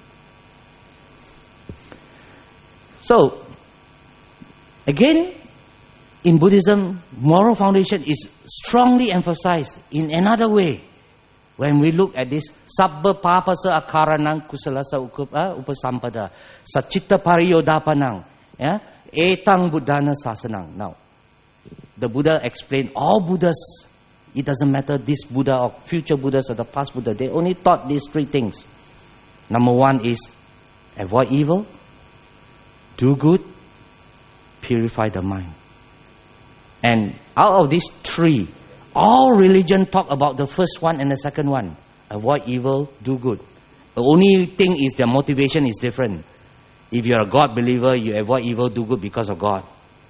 [SPEAKER 1] So, again, in Buddhism, moral foundation is strongly emphasized in another way. When we look at this, sabba papasa akaranang kusalasa upasampada, sachitta pariyodapanang, yeah, etang buddhana sasanang. Now, the Buddha explained all Buddhas, it doesn't matter this Buddha or future Buddhas or the past Buddha, they only taught these three things. Number one is avoid evil, do good, purify the mind. And out of these three, all religion talk about the first one and the second one. Avoid evil, do good. The only thing is their motivation is different. If you're a God believer, you avoid evil, do good because of God.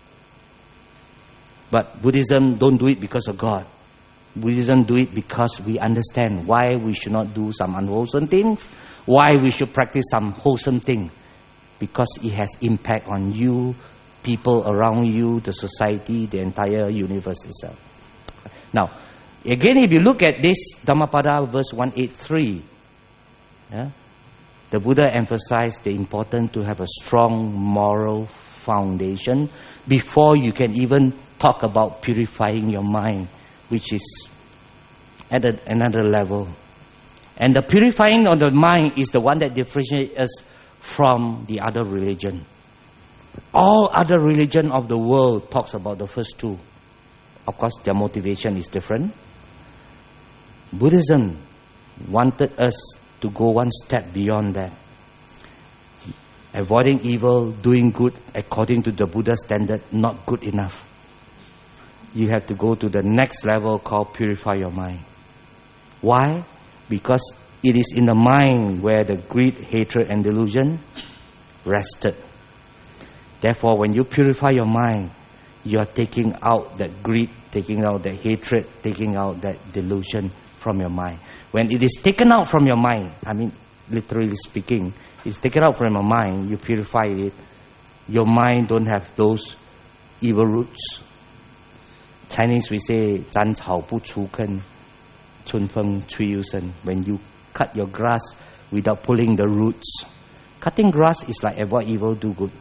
[SPEAKER 1] But Buddhism don't do it because of God. Buddhism do it because we understand why we should not do some unwholesome things, why we should practice some wholesome thing. Because it has impact on you, people around you, the society, the entire universe itself. Now, again, if you look at this Dhammapada verse one eighty-three, yeah, the Buddha emphasized the importance to have a strong moral foundation before you can even talk about purifying your mind, which is at a, another level. And the purifying of the mind is the one that differentiates us from the other religion. All other religion of the world talks about the first two. Of course, their motivation is different. Buddhism wanted us to go one step beyond that. Avoiding evil, doing good according to the Buddha standard, not good enough. You have to go to the next level called purify your mind. Why? Because it is in the mind where the greed, hatred, and delusion rested. Therefore, when you purify your mind, you are taking out that greed, taking out that hatred, taking out that delusion from your mind. When it is taken out from your mind, I mean, literally speaking, it's taken out from your mind, you purify it, your mind don't have those evil roots. Chinese we say, 斩草不除根, 春风吹又生. When you cut your grass without pulling the roots. Cutting grass is like avoid evil, do good.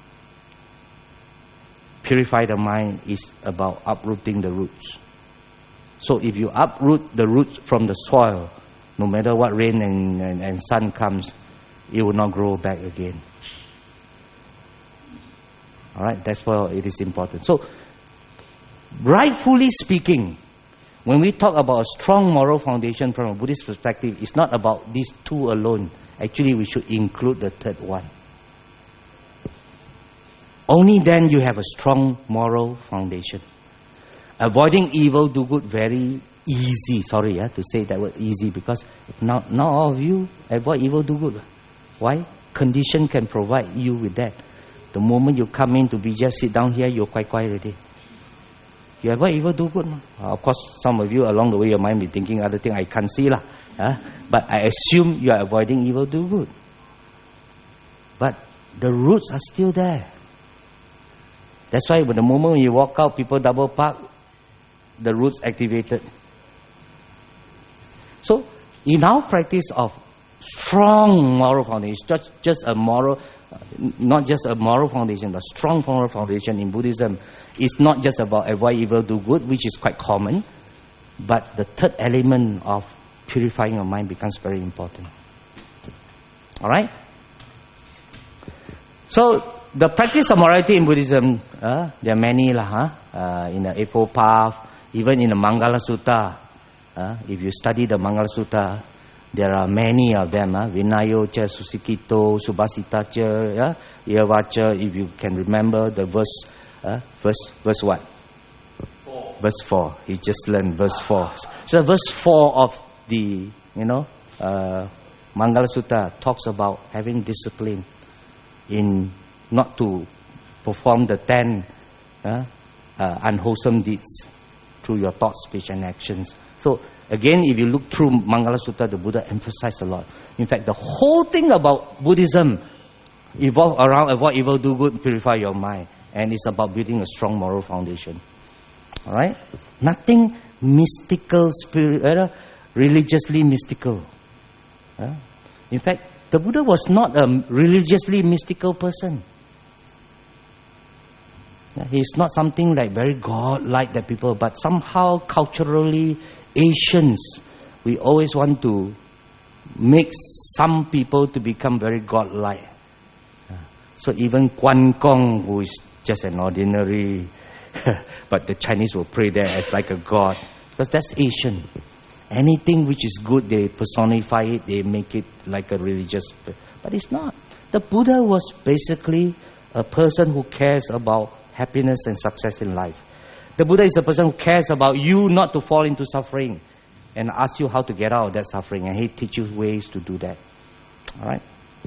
[SPEAKER 1] Purify the mind is about uprooting the roots. So if you uproot the roots from the soil, no matter what rain and, and, and sun comes, it will not grow back again. Alright, that's why it is important. So, rightfully speaking, when we talk about a strong moral foundation from a Buddhist perspective, it's not about these two alone. Actually, we should include the third one. Only then you have a strong moral foundation. Avoiding evil, do good, very easy. Sorry yeah, to say that word easy, because not, not all of you avoid evil, do good. Why? Condition can provide you with that. The moment you come in to B J F, sit down here, you're quite quiet already. You avoid evil, do good. Uh, of course, some of you along the way, your mind be thinking other thing I can't see lah. Uh, but I assume you are avoiding evil, do good. But the roots are still there. That's why when the moment when you walk out, people double park, the roots activated. So, in our practice of strong moral foundation, it's just, just a moral, not just a moral foundation, but strong moral foundation in Buddhism, it's not just about avoid evil, do good, which is quite common, but the third element of purifying your mind becomes very important. Alright? So, the practice of morality in Buddhism, uh, there are many lah, huh? uh, in the Eightfold Path, even in the Mangala Sutta. Uh, if you study the Mangala Sutta, there are many of them. Uh, Vinayocha, Susikito, Subhasitacha, yeah? Yavacha, if you can remember the verse, uh, verse, verse what?
[SPEAKER 2] Four.
[SPEAKER 1] Verse four. You just learned verse four. So verse four of the, you know, uh, Mangala Sutta talks about having discipline in not to perform the ten uh, uh, unwholesome deeds through your thoughts, speech and actions. So again, if you look through Mangala Sutta, the Buddha emphasized a lot. In fact, the whole thing about Buddhism evolve around avoid evil, do good, purify your mind. And it's about building a strong moral foundation. Alright? Nothing mystical, spirit, uh, religiously mystical. Uh? In fact, the Buddha was not a religiously mystical person. He's not something like very God-like that people, but somehow culturally, Asians, we always want to make some people to become very God-like. So even Quan Gong, who is just an ordinary, but the Chinese will pray there as like a God, because that's Asian. Anything which is good, they personify it, they make it like a religious, but it's not. The Buddha was basically a person who cares about happiness and success in life. The Buddha is a person who cares about you not to fall into suffering and asks you how to get out of that suffering, and he teaches you ways to do that. Alright?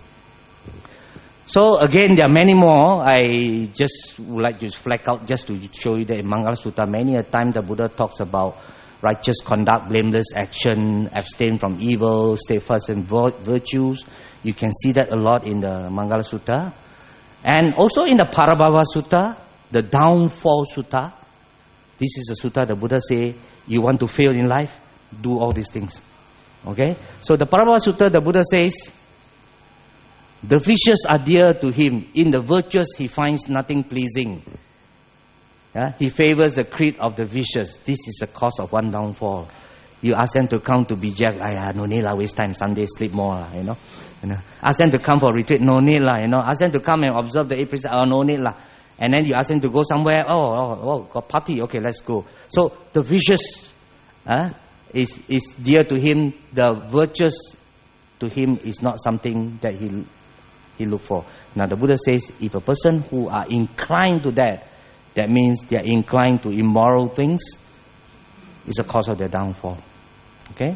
[SPEAKER 1] So again, there are many more. I just would like to flag out just to show you that in Mangala Sutta, many a time the Buddha talks about righteous conduct, blameless action, abstain from evil, stay fast in virtues. You can see that a lot in the Mangala Sutta. And also in the Parabhava Sutta, the Downfall Sutta. This is a sutta the Buddha say, you want to fail in life, do all these things. Okay? So the Parabhava Sutta, the Buddha says, the vicious are dear to him. In the virtuous, he finds nothing pleasing. Yeah? He favors the creed of the vicious. This is the cause of one downfall. You ask them to come to B J F, ah, no need lah, waste time, Sunday sleep more lah, you know. You know. Ask them to come for retreat, no need lah, you know. Ask them to come and observe the eight precepts, oh, no need lah. And then you ask them to go somewhere, oh, oh, oh, got party, okay, let's go. So the vicious uh, is, is dear to him. The virtuous to him is not something that he, he look for. Now the Buddha says, if a person who are inclined to that, that means they are inclined to immoral things, is a cause of their downfall. Okay?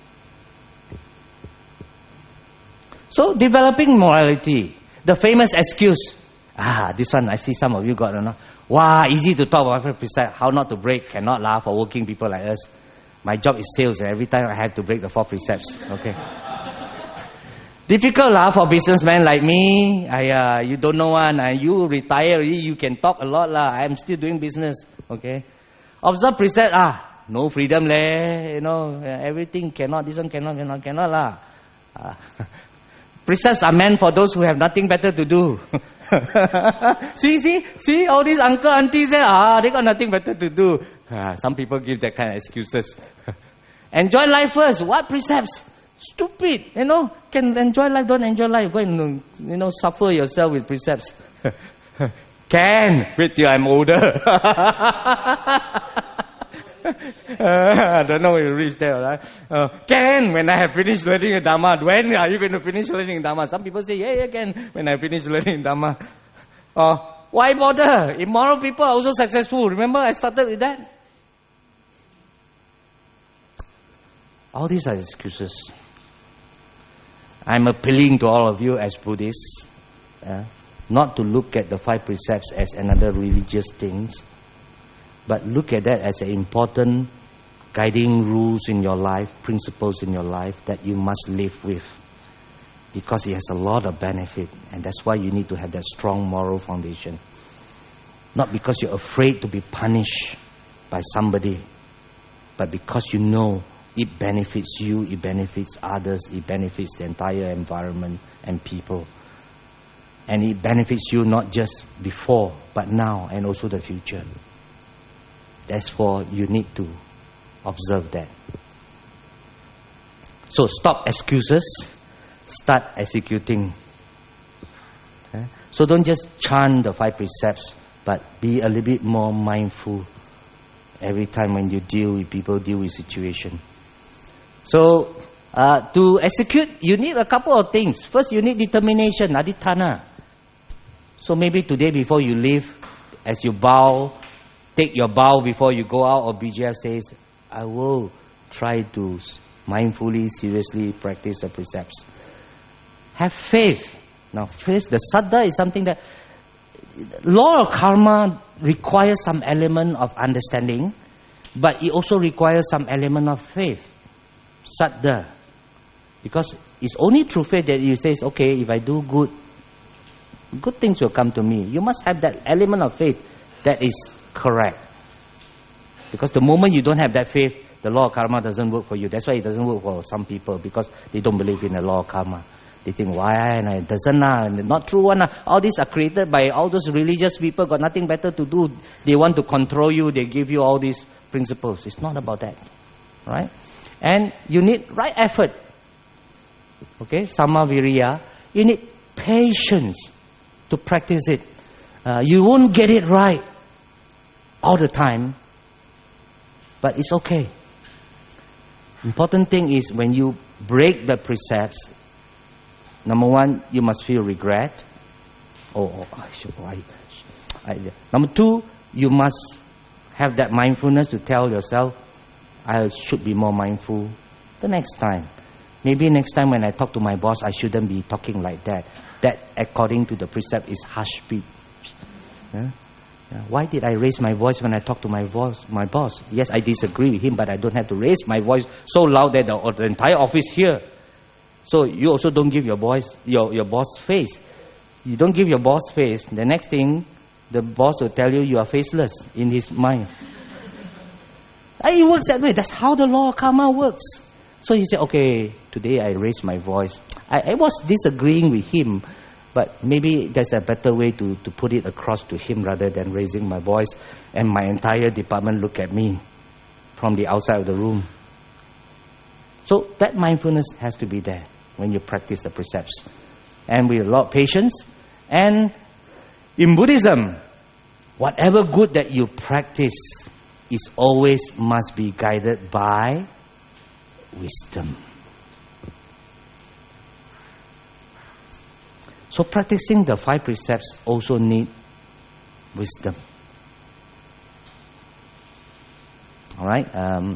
[SPEAKER 1] So developing morality, the famous excuse, ah, this one I see some of you got, you know. Wow, easy to talk about precept, how not to break, cannot laugh for working people like us. My job is sales, and every time I have to break the four precepts. Okay. Difficult lah for businessmen like me. I, uh, you don't know one, uh, you retire already, you can talk a lot lah. I'm still doing business. Okay. Observe precept, ah, no freedom leh, you know, everything cannot, this one cannot, cannot, cannot lah. Uh, precepts are meant for those who have nothing better to do. see, see, see, all these uncle, aunties there, ah, they got nothing better to do. Ah, some people give that kind of excuses. Enjoy life first. What precepts? Stupid, you know. Can enjoy life, don't enjoy life. Go and, you know, suffer yourself with precepts. Can. Wait till I'm older. I don't know if you reach there, right? Uh, Ken, when I have finished learning Dharma, when are you going to finish learning Dharma? Some people say, yeah, yeah, Ken, when I finish learning Dharma. Uh, why bother? Immoral people are also successful. Remember, I started with that. All these are excuses. I'm appealing to all of you as Buddhists, uh, not to look at the five precepts as another religious things, but look at that as an important guiding rules in your life, principles in your life that you must live with. Because it has a lot of benefit, and that's why you need to have that strong moral foundation. Not because you're afraid to be punished by somebody, but because you know it benefits you, it benefits others, it benefits the entire environment and people. And it benefits you not just before, but now and also the future. Therefore, you need to observe that. So stop excuses, start executing. Okay? So don't just chant the five precepts, but be a little bit more mindful every time when you deal with people, deal with situation. So, uh, to execute, you need a couple of things. First, you need determination, adhitthana. So maybe today before you leave, as you bow, take your bow before you go out, or B J F says, I will try to mindfully, seriously practice the precepts. Have faith. Now, faith, the saddha is something that, law of karma requires some element of understanding, but it also requires some element of faith. Saddha. Because it's only through faith that you say, okay, if I do good, good things will come to me. You must have that element of faith that is correct. Because the moment you don't have that faith, the law of karma doesn't work for you. That's why it doesn't work for some people, because they don't believe in the law of karma. They think, why? It doesn't, not true one. All these are created by all those religious people, got nothing better to do. They want to control you, they give you all these principles. It's not about that. Right? And you need right effort. Okay, samaviriya. You need patience to practice it. Uh, you won't get it right all the time, but it's okay. Important thing is when you break the precepts, number one, you must feel regret. Oh, oh I, I, I, number two, you must have that mindfulness to tell yourself, I should be more mindful the next time. Maybe next time when I talk to my boss, I shouldn't be talking like that. That, according to the precept, is harsh speech. Yeah? Yeah. Why did I raise my voice when I talk to my boss? My boss? Yes, I disagree with him, but I don't have to raise my voice so loud that the, the entire office hear. So you also don't give your boss your, your boss face. You don't give your boss face. The next thing, the boss will tell you you are faceless in his mind. It works that way. That's how the law of karma works. So you say, okay, today I raised my voice. I, I was disagreeing with him, but maybe there's a better way to, to put it across to him rather than raising my voice and my entire department look at me from the outside of the room. So that mindfulness has to be there when you practice the precepts. And with a lot of patience. And in Buddhism, whatever good that you practice is always must be guided by wisdom. So practicing the five precepts also need wisdom. Alright? Um,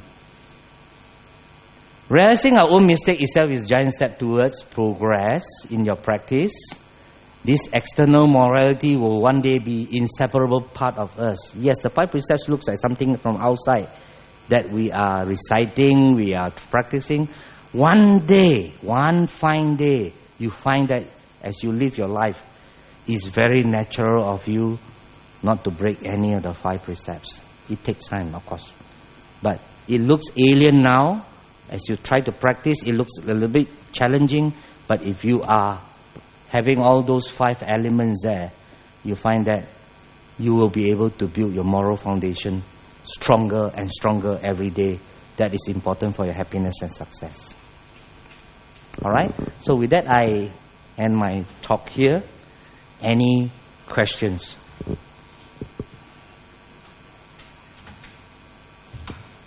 [SPEAKER 1] realizing our own mistake itself is a giant step towards progress in your practice. This external morality will one day be inseparable part of us. Yes, the five precepts looks like something from outside that we are reciting, we are practicing. One day, one fine day, you find that as you live your life, it's very natural of you not to break any of the five precepts. It takes time, of course. But it looks alien now. As you try to practice, it looks a little bit challenging. But if you are having all those five elements there, you find that you will be able to build your moral foundation stronger and stronger every day. That is important for your happiness and success. Alright? So with that, I end my talk here. Any questions?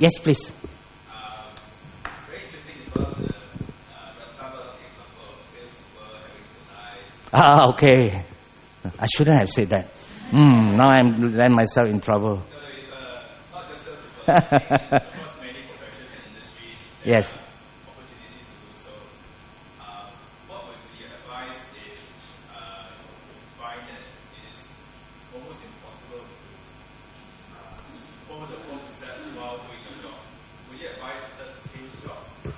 [SPEAKER 1] Yes, please.
[SPEAKER 3] Um, very interesting about the uh, example of salespeople having to lie.
[SPEAKER 1] Ah, okay. I shouldn't have said that. Mm, now I'm land myself in trouble.
[SPEAKER 3] So it's uh, not just salespeople, I think across many professions and industries, there
[SPEAKER 1] Yes.
[SPEAKER 3] are opportunities to do so. Uh, what would be your advice if uh, you find that it is almost impossible to uh, follow the whole process while doing your job? Would you advise just to change job?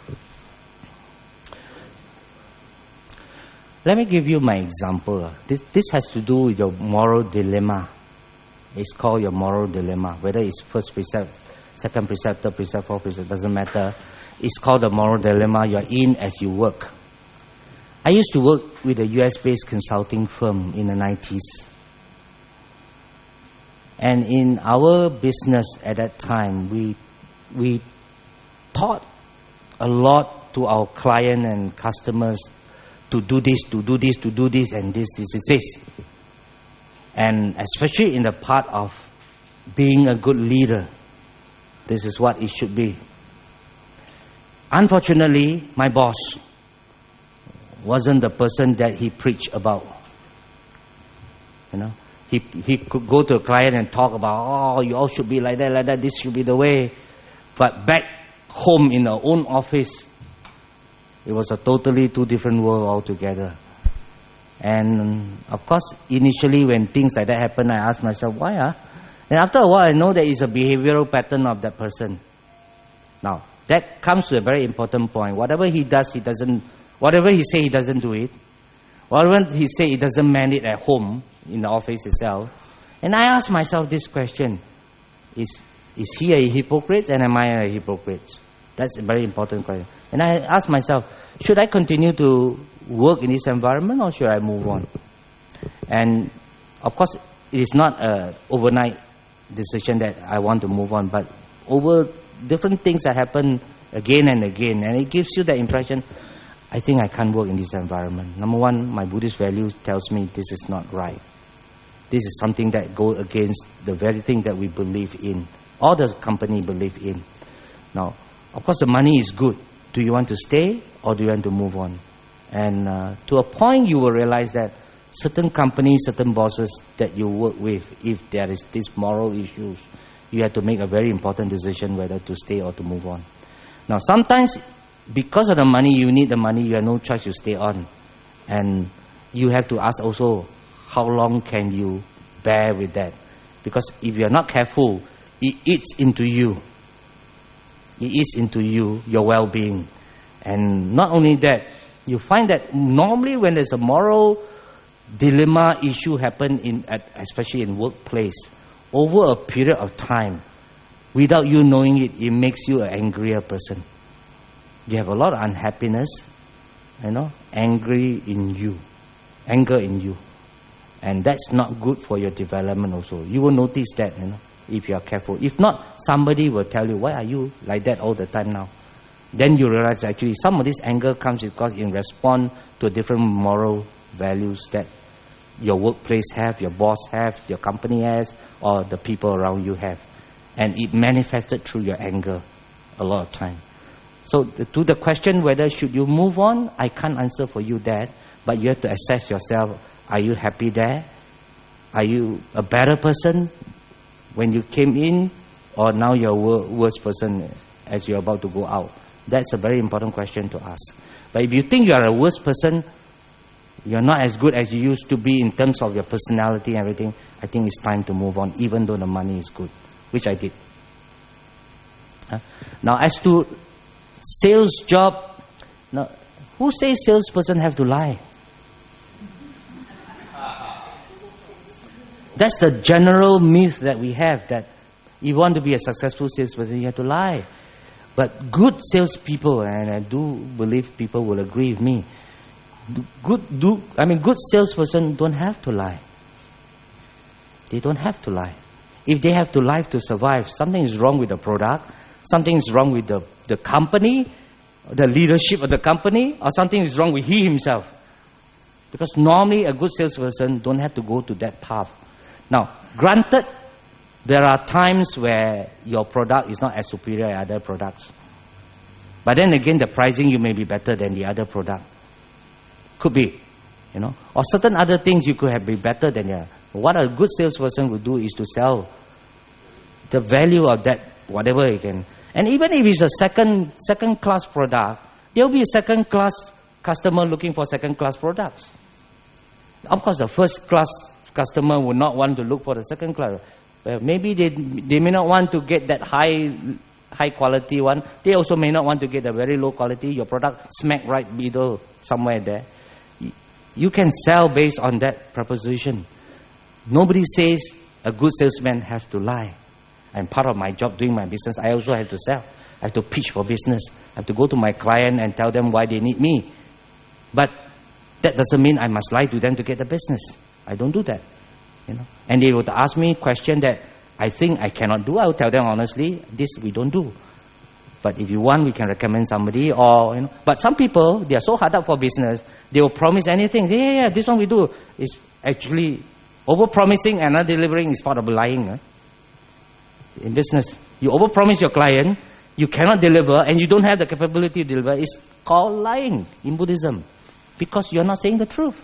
[SPEAKER 1] Let me give you my example. This, this has to do with your moral dilemma. It's called your moral dilemma. Whether it's first precept, second precept, third precept, fourth precept, doesn't matter. It's called the moral dilemma you're in as you work. I used to work with a U S-based consulting firm in the nineties. And in our business at that time, we, we taught a lot to our client and customers to do this, to do this, to do this, and this, this, this, this. And especially in the part of being a good leader, this is what it should be. Unfortunately, my boss wasn't the person that he preached about. You know, he he could go to a client and talk about, oh, you all should be like that, like that, this should be the way. But back home in our own office, it was a totally two different world altogether. And of course, initially when things like that happen, I asked myself, why? Huh? And after a while, I know there is a behavioral pattern of that person. Now, that comes to a very important point. Whatever he does, he doesn't, whatever he say, he doesn't do it. Whatever he say, he doesn't man it at home, in the office itself. And I asked myself this question, is, is he a hypocrite and am I a hypocrite? That's a very important question. And I asked myself, should I continue to work in this environment or should I move on? And of course, it is not an overnight decision that I want to move on, but over different things that happen again and again, and it gives you the impression, I think I can't work in this environment. Number one, my Buddhist value tells me this is not right. This is something that goes against the very thing that we believe in, or the company believe in. Now, of course, the money is good. Do you want to stay or do you want to move on? And uh, to a point, you will realize that certain companies, certain bosses that you work with, if there is these moral issues, you have to make a very important decision whether to stay or to move on. Now, sometimes, because of the money, you need the money, you have no choice, you stay on. And you have to ask also, how long can you bear with that? Because if you are not careful, it eats into you. It eats into you, your well-being. And not only that, you find that normally when there's a moral dilemma issue happen, in, at, especially in workplace, over a period of time, without you knowing it, it makes you an angrier person. You have a lot of unhappiness, you know, angry in you, anger in you. And that's not good for your development also. You will notice that, you know, if you are careful. If not, somebody will tell you, why are you like that all the time now? Then you realize actually some of this anger comes because in response to different moral values that your workplace have, your boss have, your company has, or the people around you have. And it manifested through your anger a lot of time. So the, to the question whether should you move on, I can't answer for you that, but you have to assess yourself. Are you happy there? Are you a better person when you came in, or now you're a wor- worse person as you're about to go out? That's a very important question to ask. But if you think you are a worse person, you're not as good as you used to be in terms of your personality and everything, I think it's time to move on, even though the money is good, which I did. Huh? Now, as to sales job, now, who says salesperson have to lie? That's the general myth that we have, that if you want to be a successful salesperson, you have to lie. But good salespeople, and I do believe people will agree with me, good do I mean good salesperson don't have to lie. They don't have to lie. If they have to lie to survive, something is wrong with the product, something is wrong with the, the company, the leadership of the company, or something is wrong with he himself. Because normally a good salesperson don't have to go to that path. Now, granted, There are times where your product is not as superior as other products. But then again, the pricing you may be better than the other product. Could be, you know. Or certain other things you could have been better than the other. What a good salesperson would do is to sell the value of that, whatever he can. And even if it's a second second class product, there will be a second class customer looking for second class products. Of course, the first class customer would not want to look for the second class. Well, maybe they they may not want to get that high high quality one. They also may not want to get a very low quality. Your product smack right middle somewhere there. You can sell based on that proposition. Nobody says a good salesman has to lie. And part of my job doing my business, I also have to sell. I have to pitch for business. I have to go to my client and tell them why they need me. But that doesn't mean I must lie to them to get the business. I don't do that. You know. And they would ask me a question that I think I cannot do. I will tell them honestly, this we don't do. But if you want, we can recommend somebody. Or you know. But some people, they are so hard up for business, they will promise anything. Yeah, yeah, yeah, this one we do. It's actually over-promising and not delivering is part of lying. Huh? In business, you over-promise your client, you cannot deliver, and you don't have the capability to deliver. It's called lying in Buddhism, because you're not saying the truth.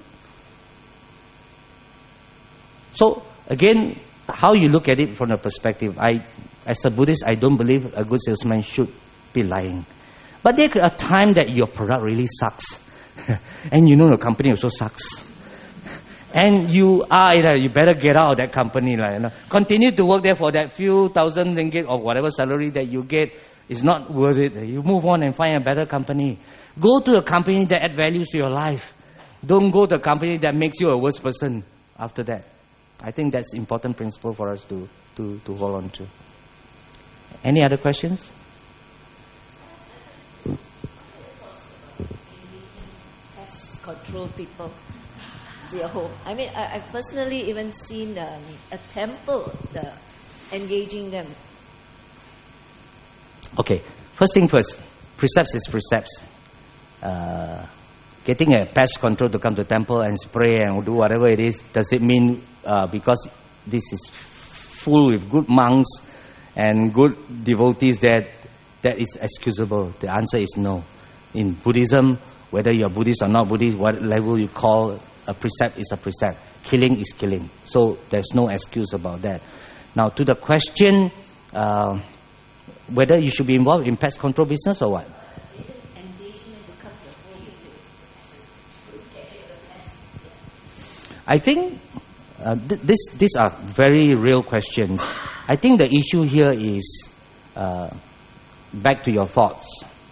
[SPEAKER 1] So again, how you look at it from the perspective, I, as a Buddhist, I don't believe a good salesman should be lying. But there are times that your product really sucks, and you know the company also sucks. And you are, you, know, you better get out of that company. Like, you know. Continue to work there for that few thousand ringgit or whatever salary that you get. It's not worth it. You move on and find a better company. Go to a company that adds values to your life. Don't go to a company that makes you a worse person after that. I think that's an important principle for us to, to, to hold on to. Any other questions?
[SPEAKER 4] Pest control people. Your home. I mean, I, I've personally even seen um, a temple the, engaging them.
[SPEAKER 1] Okay, first thing first, precepts is precepts. Uh, getting a pest control to come to temple and spray and do whatever it is, does it mean uh, because this is full with good monks and good devotees that that is excusable? The answer is no. In Buddhism, whether you're Buddhist or not Buddhist, what level you call a precept is a precept. Killing is killing. So there's no excuse about that. Now to the question, uh, whether you should be involved in pest control business or what? I think uh, th- this, these are very real questions. I think the issue here is uh, back to your thoughts.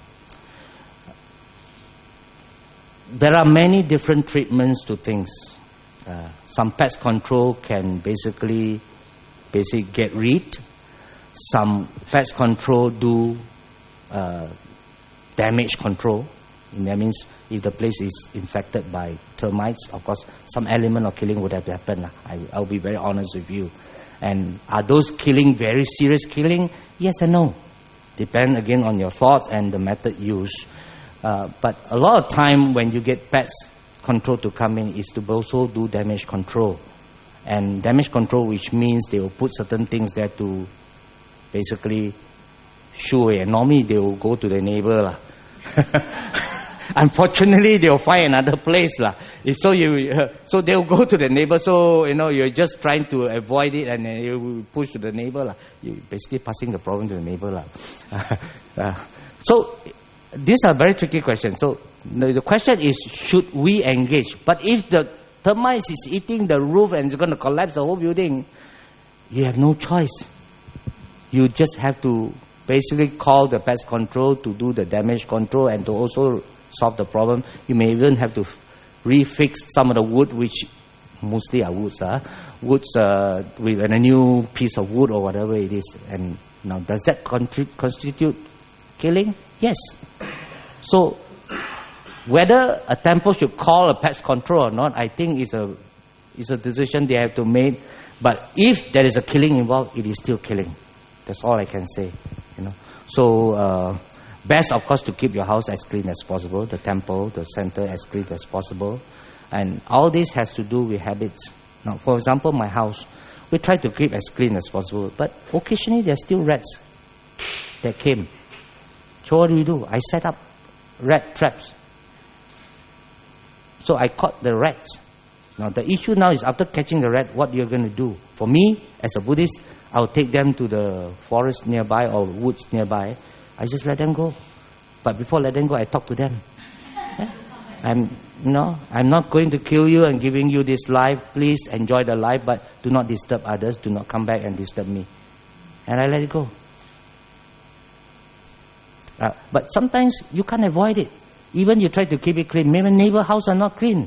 [SPEAKER 1] There are many different treatments to things. Uh, some pest control can basically, basically get rid. Some pest control do uh, damage control. And that means if the place is infected by termites, of course, some element of killing would have to happen. I, I'll be very honest with you. And are those killing very serious killing? Yes and no. Depend again on your thoughts and the method used. Uh, but a lot of time when you get pest control to come in is to also do damage control. And damage control, which means they will put certain things there to basically shoo away. And normally they will go to the neighbor. lah. Unfortunately, they will find another place. lah. If so, you, uh, so they will go to the neighbor. So, you know, you're just trying to avoid it and then you will push to the neighbor. lah. You're basically passing the problem to the neighbor. lah. uh, so, these are very tricky questions. So the, the question is, should we engage? But if the termites is eating the roof and it's going to collapse the whole building, you have no choice. You just have to basically call the pest control to do the damage control and to also solve the problem. You may even have to refix some of the wood, which mostly are woods, uh, woods uh, with a new piece of wood or whatever it is. And now, does that contri- constitute killing? Yes. So, whether a temple should call a pest control or not, I think is a is a decision they have to make. But if there is a killing involved, it is still killing. That's all I can say. You know. So, uh, best of course to keep your house as clean as possible, the temple, the center as clean as possible, and all this has to do with habits. Now, for example, my house. We try to keep as clean as possible. But occasionally there's still rats that came. So what do we do? I set up rat traps. So I caught the rats. Now the issue now is after catching the rat, what you're going to do? For me, as a Buddhist, I'll take them to the forest nearby or woods nearby. I just let them go. But before let them go, I talk to them. Yeah? I'm, you know, I'm not going to kill you and giving you this life. Please enjoy the life, but do not disturb others. Do not come back and disturb me. And I let it go. Uh, but sometimes you can't avoid it. Even you try to keep it clean. Maybe neighbor house are not clean.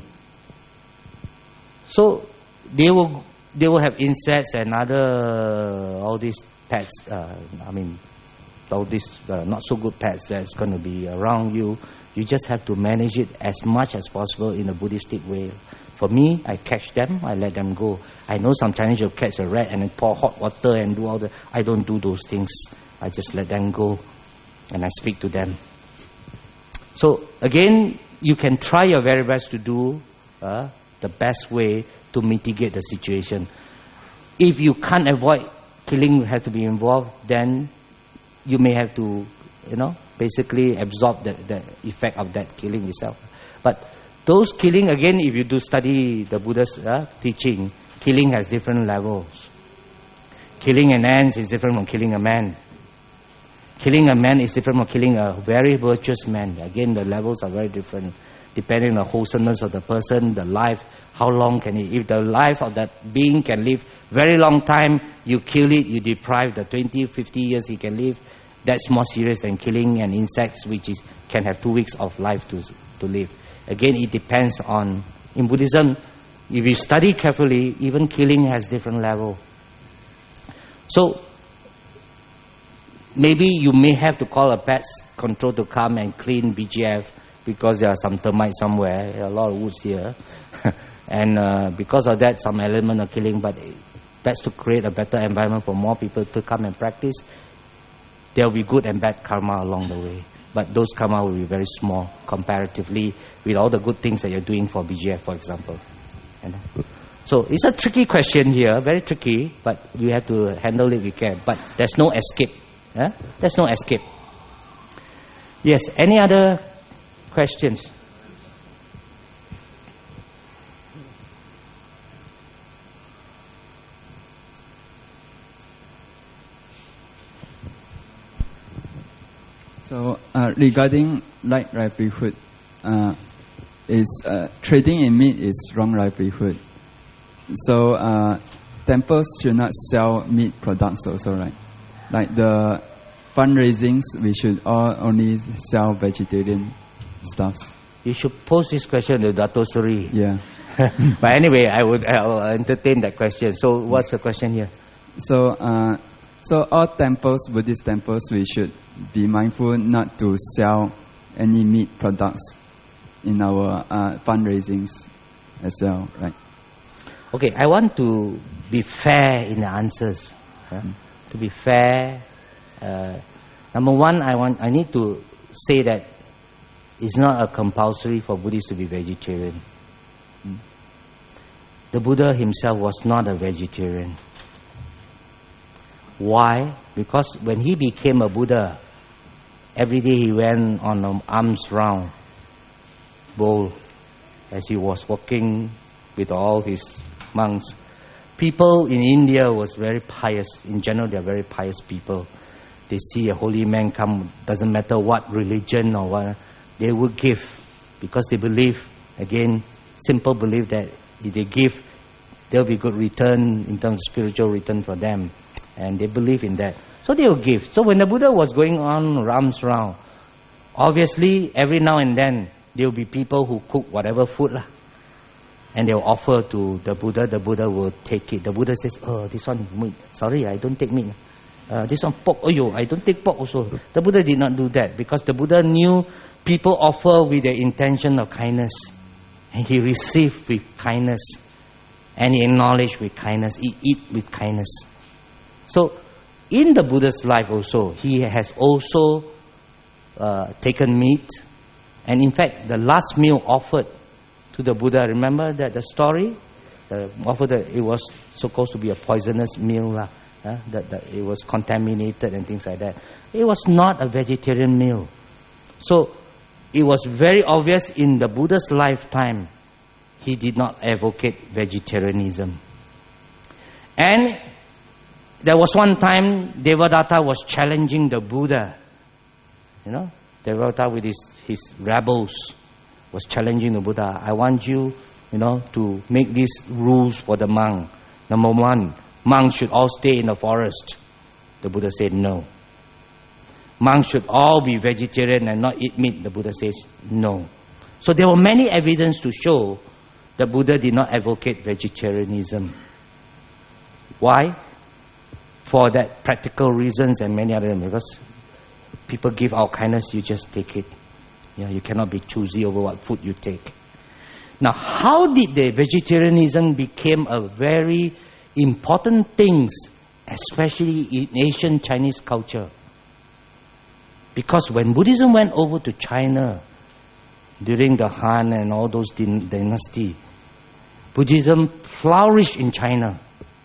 [SPEAKER 1] So they will they will have insects and other all these pets. Uh, I mean, all these uh, not so good pets that's going to be around you. You just have to manage it as much as possible in a Buddhistic way. For me, I catch them, I let them go. I know some Chinese will catch a rat and then pour hot water and do all the. I don't do those things. I just let them go, and I speak to them. So again, you can try your very best to do uh, the best way to mitigate the situation. If you can't avoid killing has to be involved, then you may have to, you know, basically absorb the, the effect of that killing itself. But those killing, again, if you do study the Buddha's uh, teaching, killing has different levels. Killing an ant is different from killing a man. Killing a man is different from killing a very virtuous man. Again, the levels are very different, depending on the wholesomeness of the person, the life, how long can he. If the life of that being can live very long time, you kill it, you deprive the twenty, fifty years he can live. That's more serious than killing an insect, which is can have two weeks of life to to live. Again, it depends on. In Buddhism, if you study carefully, even killing has different level. So maybe you may have to call a pest control to come and clean B G F because there are some termites somewhere. There are a lot of woods here, and uh, because of that, some element of killing. But that's to create a better environment for more people to come and practice. There will be good and bad karma along the way, but those karma will be very small comparatively with all the good things that you're doing for B G F, for example. And so it's a tricky question here, very tricky, but you have to handle it with care. But there's no escape. Huh? There's no escape. Yes, any other questions?
[SPEAKER 5] So uh, regarding right livelihood, uh, is uh, trading in meat is wrong livelihood. So uh, temples should not sell meat products also, right? Like the fundraisings, we should all only sell vegetarian stuffs.
[SPEAKER 1] You should pose this question to Dato Sri.
[SPEAKER 5] Yeah.
[SPEAKER 1] But anyway, I would I'll entertain that question. So what's the question here?
[SPEAKER 5] So uh, so all temples, Buddhist temples, we should be mindful not to sell any meat products in our uh, fundraisings as well, right?
[SPEAKER 1] Okay, I want to be fair in the answers. Huh? Mm. To be fair, uh, number one, I want I need to say that it's not a compulsory for Buddhists to be vegetarian. Mm. The Buddha himself was not a vegetarian. Why? Because when he became a Buddha, every day he went on an alms round bowl as he was walking with all his monks. People in India was very pious. In general, they are very pious people. They see a holy man come, doesn't matter what religion or what, they will give because they believe, again, simple belief that if they give, there will be good return in terms of spiritual return for them. And they believe in that. So they will give. So when the Buddha was going on rounds round, obviously every now and then there will be people who cook whatever food lah, and they will offer to the Buddha. The Buddha will take it. The Buddha says, "Oh, this one meat. Sorry, I don't take meat. Uh, this one pork. Oh, yo, I don't take pork also." The Buddha did not do that because the Buddha knew people offer with the intention of kindness, and he received with kindness, and he acknowledged with kindness. He eat with kindness. So, in the Buddha's life also, he has also uh, taken meat. And in fact, the last meal offered to the Buddha, remember that the story? the, offer the, it was supposed to be a poisonous meal, lah. Uh, that, that it was contaminated and things like that. It was not a vegetarian meal. So it was very obvious in the Buddha's lifetime, he did not advocate vegetarianism. And there was one time Devadatta was challenging the Buddha. You know, Devadatta with his, his rebels was challenging the Buddha. I want you, you know, to make these rules for the monk. Number one, monks should all stay in the forest. The Buddha said no. Monks should all be vegetarian and not eat meat. The Buddha says no. So there were many evidence to show the Buddha did not advocate vegetarianism. Why? For that practical reasons and many other reasons. Because people give out kindness, you just take it. You know, you cannot be choosy over what food you take. Now, how did the vegetarianism become a very important thing, especially in ancient Chinese culture? Because when Buddhism went over to China during the Han and all those din- dynasty, Buddhism flourished in China.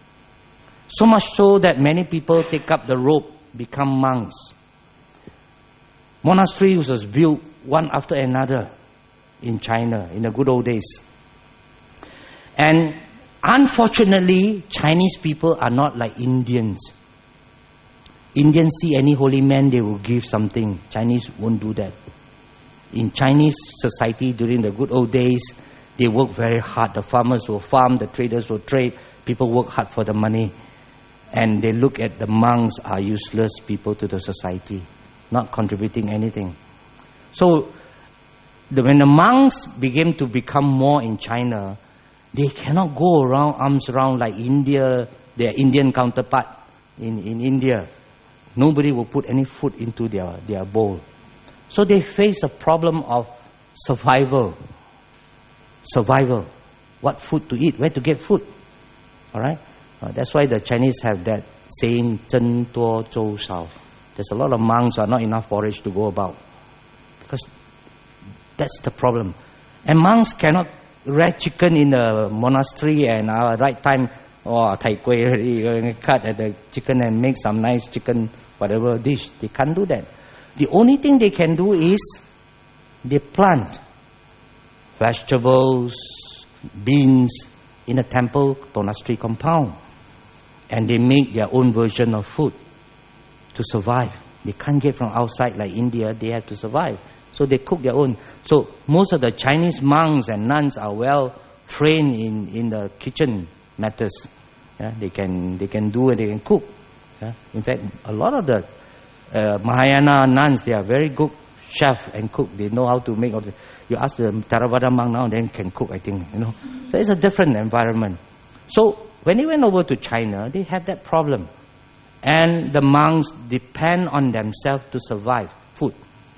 [SPEAKER 1] So much so that many people take up the robe, become monks. Monasteries was built one after another in China in the good old days. And unfortunately, Chinese people are not like Indians. Indians see any holy man, they will give something. Chinese won't do that. In Chinese society during the good old days, they work very hard. The farmers will farm, the traders will trade. People work hard for the money. And they look at the monks are useless people to the society, not contributing anything. So the, when the monks began to become more in China, they cannot go around arms around like India, their Indian counterpart in, in India. Nobody will put any food into their, their bowl. So they face a problem of survival. Survival. What food to eat, where to get food. Alright? Uh, that's why the Chinese have that saying, Zhen Duo Zhou Shao. There's a lot of monks who are not enough forage to go about. Because that's the problem. And monks cannot rat chicken in the monastery and uh, right time, oh, tai kueh, cut at the chicken and make some nice chicken, whatever dish. They can't do that. The only thing they can do is they plant vegetables, beans in a temple monastery compound. And they make their own version of food to survive. They can't get from outside like India, they have to survive. So they cook their own. So most of the Chinese monks and nuns are well trained in, in the kitchen matters. Yeah, they can they can do and they can cook. Yeah. In fact, a lot of the uh, Mahayana nuns, they are very good chef and cook. They know how to make all the. You ask the Theravada monk now, then can cook. I think you know. So it's a different environment. So when they went over to China, they had that problem, and the monks depend on themselves to survive food.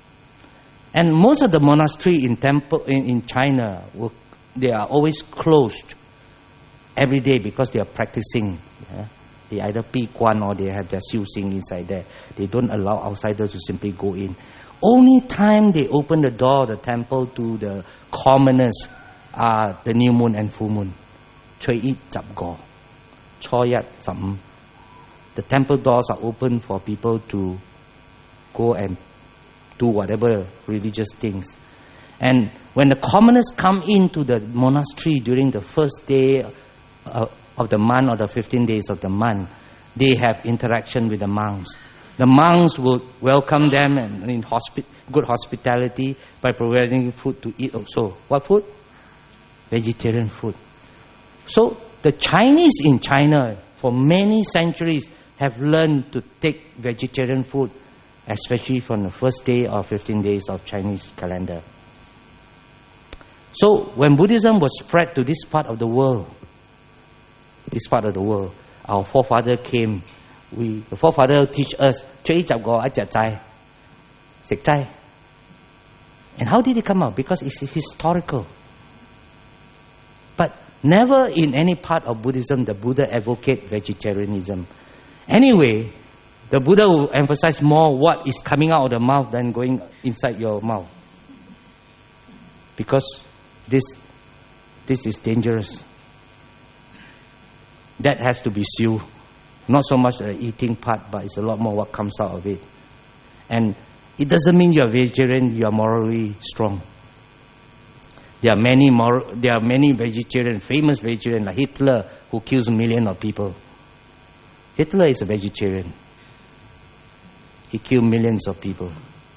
[SPEAKER 1] And most of the monastery in temple in, in China, will, they are always closed every day because they are practicing. Yeah? They either pi guan or they have their xiu xing inside there. They don't allow outsiders to simply go in. Only time they open the door of the temple to the commoners are the new moon and full moon. Chui yi zap go. Choyat sam. The temple doors are open for people to go and do whatever religious things. And when the commoners come into the monastery during the first day uh, of the month or the fifteen days of the month, they have interaction with the monks. The monks will welcome them and in hospi- good hospitality by providing food to eat also. What food? Vegetarian food. So the Chinese in China for many centuries have learned to take vegetarian food, especially from the first day or fifteen days of Chinese calendar. So when Buddhism was spread to this part of the world, this part of the world, our forefather came. We the forefather teach us, and how did it come out? Because it's historical. But never in any part of Buddhism the Buddha advocate vegetarianism. Anyway, the Buddha will emphasize more what is coming out of the mouth than going inside your mouth. Because this, this is dangerous. that has to be sealed. Not so much the eating part, but it's a lot more what comes out of it. And it doesn't mean you're vegetarian, you are morally strong. There are many moral, there are many vegetarian, famous vegetarian like Hitler, who kills millions of people. Hitler is a vegetarian. He killed millions of people.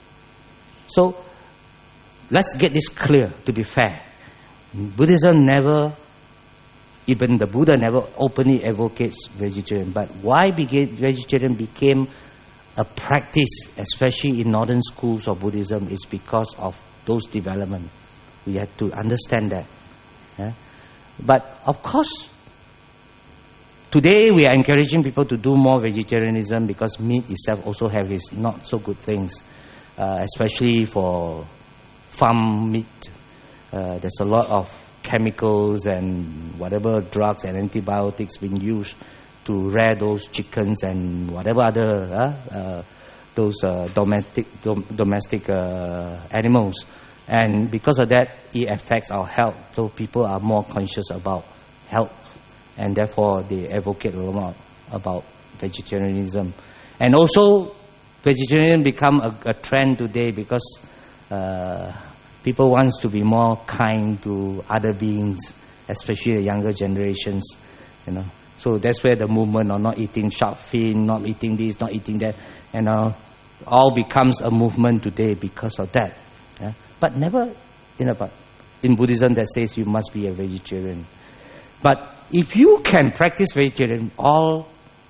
[SPEAKER 1] So, let's get this clear, to be fair. Buddhism never, even the Buddha never openly advocates vegetarian. But why became, vegetarian became a practice, especially in northern schools of Buddhism, is because of those developments. We have to understand that. Yeah? But of course, today we are encouraging people to do more vegetarianism because meat itself also has its not so good things, uh, especially for farm meat. Uh, there's a lot of chemicals and whatever drugs and antibiotics being used to rear those chickens and whatever other uh, uh, those uh, domestic dom- domestic uh, animals. And because of that, it affects our health. So people are more conscious about health, and therefore they advocate a lot about vegetarianism. And also, vegetarianism become a, a trend today because uh, people want to be more kind to other beings, especially the younger generations. You know, so that's where the movement of not eating shark fin, not eating this, not eating that, you know, all becomes a movement today because of that. Yeah? But never, you know, but in Buddhism that says you must be a vegetarian. But if you can practice vegetarian, all,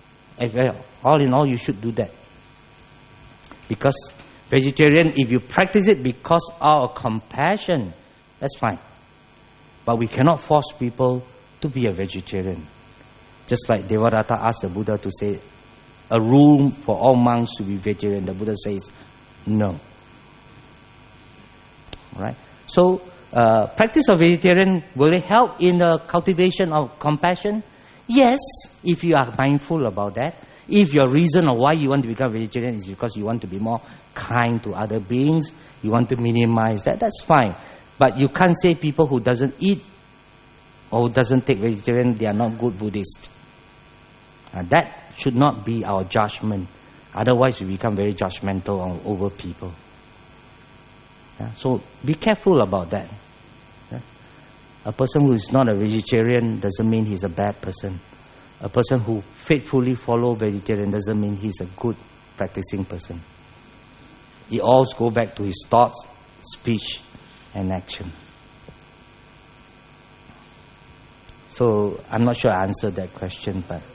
[SPEAKER 1] all in all, you should do that. Because vegetarian, if you practice it because of compassion, that's fine. But we cannot force people to be a vegetarian. Just like Devadatta asked the Buddha to say, a rule for all monks to be vegetarian. The Buddha says, no. Right? So, uh, practice of vegetarian, will it help in the cultivation of compassion? Yes, if you are mindful about that. If your reason of why you want to become vegetarian is because you want to be more kind to other beings, you want to minimize that, that's fine. But you can't say people who doesn't eat or who doesn't take vegetarian, they are not good Buddhists. And that should not be our judgment. Otherwise, we become very judgmental on, over people. Yeah? So be careful about that. Yeah? A person who is not a vegetarian doesn't mean he's a bad person. A person who faithfully follows vegetarian doesn't mean he's a good practicing person. It all goes back to his thoughts, speech, and action. So I'm not sure I answered that question, but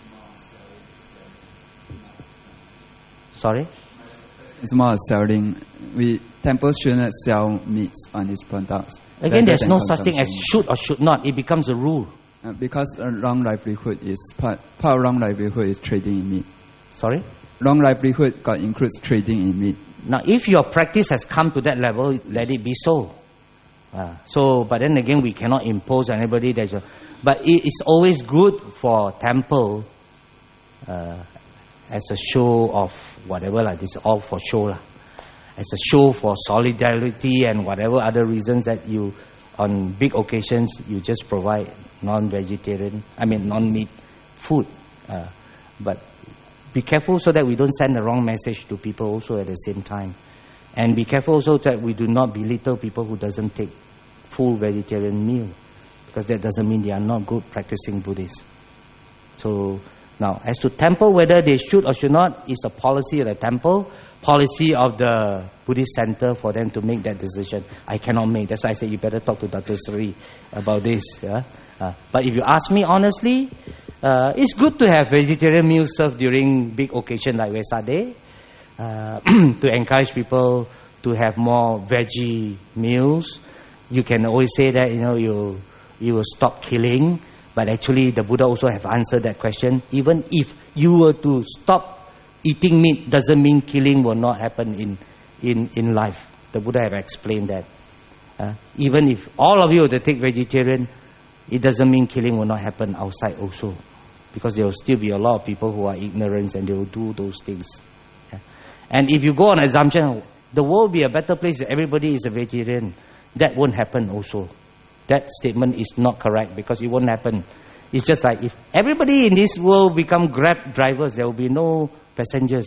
[SPEAKER 1] sorry?
[SPEAKER 5] It's more selling. We temples should not sell meats on these products.
[SPEAKER 1] Again, there's no such thing as should or should not. It becomes a rule.
[SPEAKER 5] Uh, because uh, wrong livelihood is part, part of wrong livelihood is trading in meat.
[SPEAKER 1] Sorry?
[SPEAKER 5] Wrong livelihood got includes trading in meat.
[SPEAKER 1] Now, if your practice has come to that level, let it be so. Uh, so, but then again, we cannot impose on anybody. There's a, but it is always good for temple uh, as a show of whatever, like this, all for show lah. As a show for solidarity and whatever other reasons that you, on big occasions, you just provide non-vegetarian, I mean non-meat food. Uh, but be careful so that we don't send the wrong message to people also at the same time. And be careful also that we do not belittle people who doesn't take full vegetarian meal. Because that doesn't mean they are not good practicing Buddhists. So, now, as to temple, whether they should or should not, is a policy of the temple, policy of the Buddhist center for them to make that decision. I cannot make. That's why I say you better talk to Doctor Sri about this. Yeah? Uh, but if you ask me honestly, uh, it's good to have vegetarian meals served during big occasion like Vesak Day, uh, to encourage people to have more veggie meals. You can always say that, you know, you you will stop killing, but actually the Buddha also have answered that question. Even if you were to stop eating meat, doesn't mean killing will not happen in in, in life. The Buddha have explained that. Uh, even if all of you were to take vegetarian, it doesn't mean killing will not happen outside also. Because there will still be a lot of people who are ignorant and they will do those things. Yeah. And if you go on assumption, the world will be a better place if everybody is a vegetarian, that won't happen also. That statement is not correct because it won't happen. It's just like if everybody in this world become Grab drivers, there will be no passengers.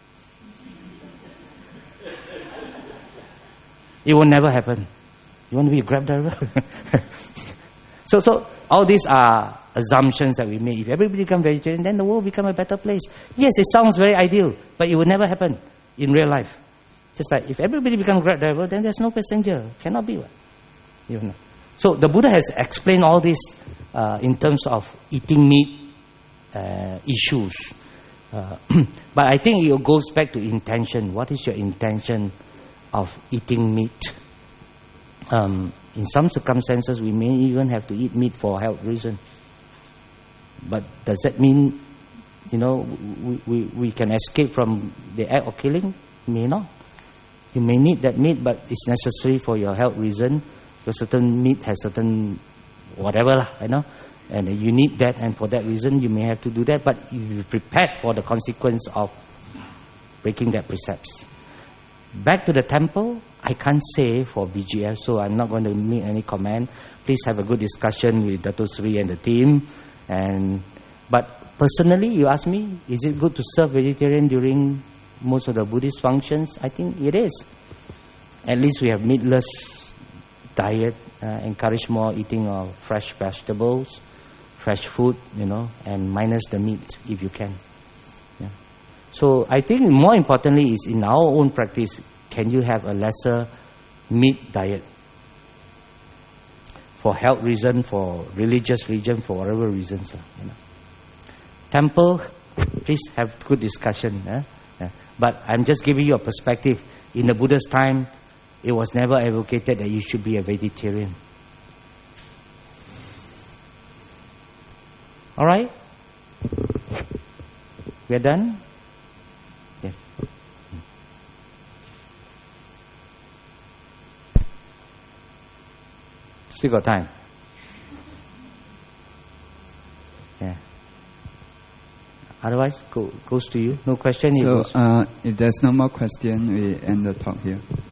[SPEAKER 1] It will never happen. You want to be a Grab driver? so, so all these are assumptions that we make. If everybody become vegetarian, then the world will become a better place. Yes, it sounds very ideal, but it will never happen in real life. Just like if everybody become Grab driver, then there's no passenger. Cannot be. What? You know. So the Buddha has explained all this uh, in terms of eating meat uh, issues. Uh, but I think it goes back to intention. What is your intention of eating meat? Um, in some circumstances, we may even have to eat meat for health reason. But does that mean, you know, we, we, we can escape from the act of killing? May not. You may need that meat, but it's necessary for your health reason. Because certain meat has certain whatever, lah, you know, and you need that, and for that reason you may have to do that. But you're prepared for the consequence of breaking that precepts. Back to the temple, I can't say for B G F, so I'm not going to make any comment. Please have a good discussion with Dato Sri and the team. And but personally, you ask me, is it good to serve vegetarian during most of the Buddhist functions? I think it is. At least we have meatless diet, uh, encourage more eating of fresh vegetables, fresh food, you know, and minus the meat if you can. Yeah. So I think more importantly is in our own practice, can you have a lesser meat diet? For health reason, for religious reason, for whatever reasons. You know. Temple, please have good discussion. Eh? Yeah. But I'm just giving you a perspective. In the Buddha's time, it was never advocated that you should be a vegetarian. All right? We are done? Yes. Still got time. Yeah. Otherwise, go, goes to you. No question.
[SPEAKER 5] So, uh, if there's no more question, we end the talk here.